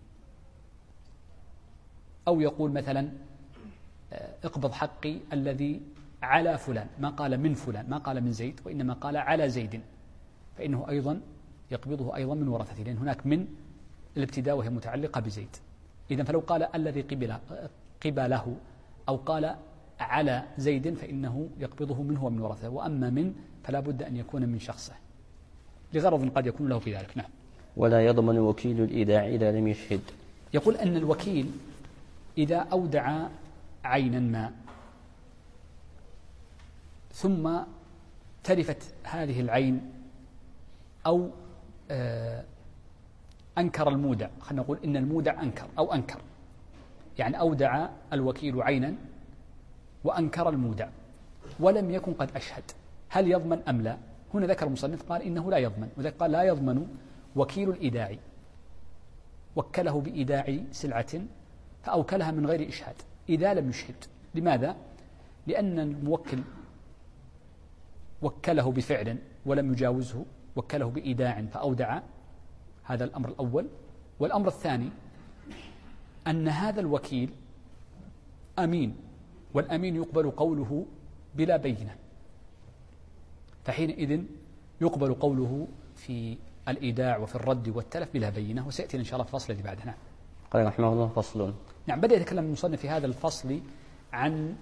أو يقول مثلا اقبض حقي الذي على فلان، ما قال من فلان، ما قال من زيد وإنما قال على زيد، فإنه أيضا يقبضه أيضا من ورثته، لأن هناك من الابتداء وهي متعلقة بزيد. إذن فلو قال الذي قبله أو قال على زيد فإنه يقبضه منه ومن ورثته، وأما من فلا بد أن يكون من شخصه لغرض قد يكون له في ذلك. نعم. ولا يضمن وكيل الإيداع إذا لم يشهد. يقول أن الوكيل إذا أودع عينا ما ثم تلفت هذه العين أو أنكر المودع، خلينا نقول إن المودع أنكر يعني أودع الوكيل عينا وأنكر المودع ولم يكن قد أشهد، هل يضمن أم لا؟ هنا ذكر المصنف قال إنه لا يضمن، وذلك قال لا يضمن وكيل الإيداع، وكله بإيداع سلعة فأوكلها من غير إشهاد إذا لم يشهد. لماذا؟ لأن الموكل وكله بفعل ولم يجاوزه، وكله بإيداع فأودع، هذا الأمر الأول. والأمر الثاني أن هذا الوكيل أمين، والأمين يقبل قوله بلا بينة، فحينئذ يقبل قوله في الإيداع وفي الرد والتلف بلا بينة، وسيأتي إن شاء الله في الفصل الذي بعده. نعم. قال رحمه الله فصل. نعم، بدأ يتكلم المصنف في هذا الفصل عن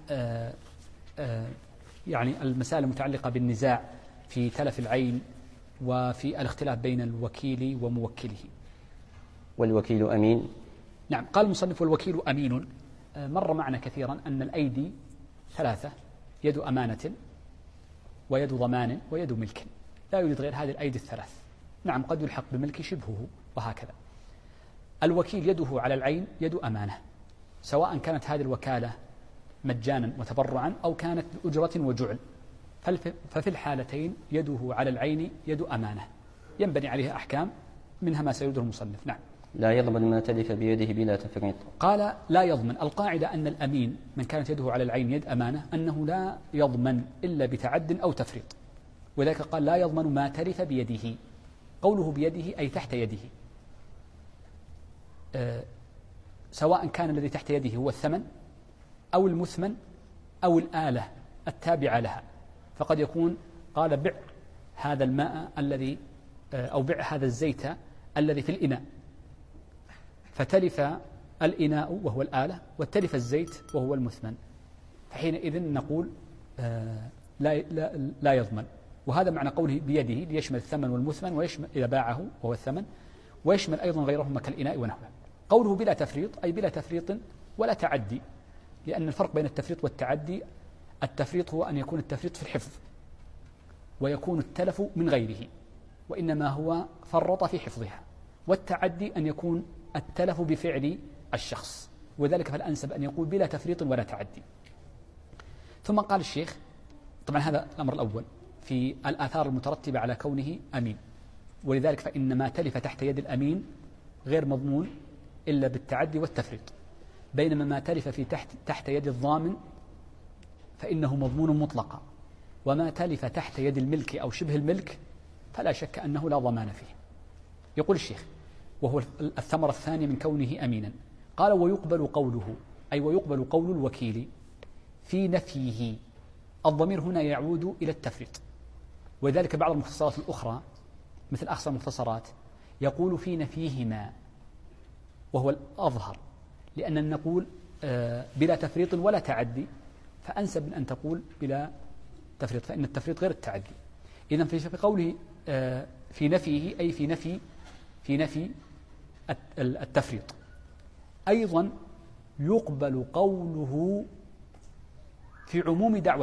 يعني المسائل المتعلقة بالنزاع في تلف العين وفي الاختلاف بين الوكيل وموكله. والوكيل أمين. نعم، قال المصنف والوكيل أمين. مر معنا كثيرا أن الأيدي ثلاثة: يد أمانة ويد ضمان ويد ملك، لا يوجد غير هذه الأيدي الثلاث. نعم، قد يلحق بملك شبهه وهكذا. الوكيل يده على العين يد أمانة، سواء كانت هذه الوكالة مجانا وتبرعا أو كانت بأجرة وجعل، ففي الحالتين يده على العين يد أمانة ينبني عليها أحكام، منها ما سيرده المصنف. نعم. لا يضمن ما تلف بيده بلا تفريط. قال لا يضمن. القاعدة أن الأمين من كانت يده على العين يد أمانة أنه لا يضمن إلا بتعد أو تفريط، وذلك قال لا يضمن ما تلف بيده. قوله بيده أي تحت يده، سواء كان الذي تحت يده هو الثمن أو المثمن أو الآلة التابعة لها، فقد يكون قال بع هذا الماء الذي أو بع هذا الزيت الذي في الإناء، فتلف الإناء وهو الآلة وتلف الزيت وهو المثمن، فحينئذ نقول لا يضمن. وهذا معنى قوله بيده ليشمل الثمن والمثمن، ويشمل إذا باعه وهو الثمن، ويشمل أيضا غيرهما كالإناء ونحوه. قوله بلا تفريط أي بلا تفريط ولا تعدي، لأن الفرق بين التفريط والتعدي: التفريط هو أن يكون التفريط في الحفظ، ويكون التلف من غيره، وإنما هو فرط في حفظها. والتعدي أن يكون التلف بفعل الشخص، وذلك فالأنسب أن يقول بلا تفريط ولا تعدي. ثم قال الشيخ، طبعا هذا الأمر الأول في الآثار المترتبة على كونه أمين، ولذلك فإن ما تلف تحت يد الأمين غير مضمون إلا بالتعدي والتفريط، بينما ما تلف في تحت يد الضامن فإنه مضمون مطلقا، وما تلف تحت يد الملك أو شبه الملك فلا شك أنه لا ضمان فيه. يقول الشيخ: وهو الثمرة الثانية من كونه أمينا. قال: ويقبل قوله، أي ويقبل قول الوكيل في نفيه. الضمير هنا يعود إلى التفريط، وذلك بعض المختصرات الأخرى مثل أخصر المختصرات يقول في نفيهما، وهو الأظهر، لأن نقول بلا تفريط ولا تعدي، فأنسب من أن تقول بلا تفريط، فإن التفريط غير التعدي. إذن في قوله في نفيه أي في نفي التفريط. أيضا يقبل قوله في عموم دعوى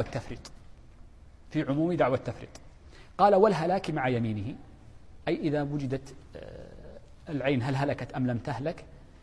التفريط، قال: والهلاك مع يمينه، أي إذا وجدت العين هل هلكت أم لم تهلك،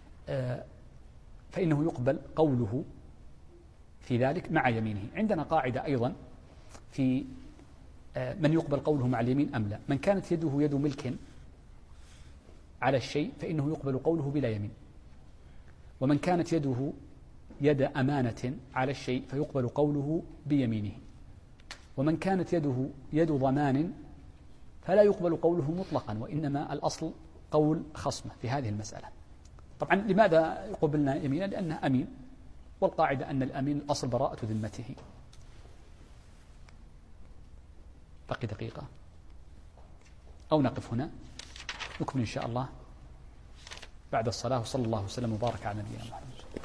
فإنه يقبل قوله في ذلك مع يمينه. عندنا قاعدة أيضا في من يقبل قوله مع اليمين أم لا: من كانت يده يد ملك على الشيء فإنه يقبل قوله بلا يمين، ومن كانت يده يد أمانة على الشيء فيقبل قوله بيمينه، ومن كانت يده يد ضمان فلا يقبل قوله مطلقا، وإنما الأصل قول خصمه في هذه المسألة. طبعا لماذا قبلنا يمينا؟ لأنه أمين، والقاعدة أن الأمين الأصل براءة ذمته. بقي دقيقة أو نقف هنا، نكمل إن شاء الله بعد الصلاة، وصلى الله وسلم وبارك على نبينا محمد.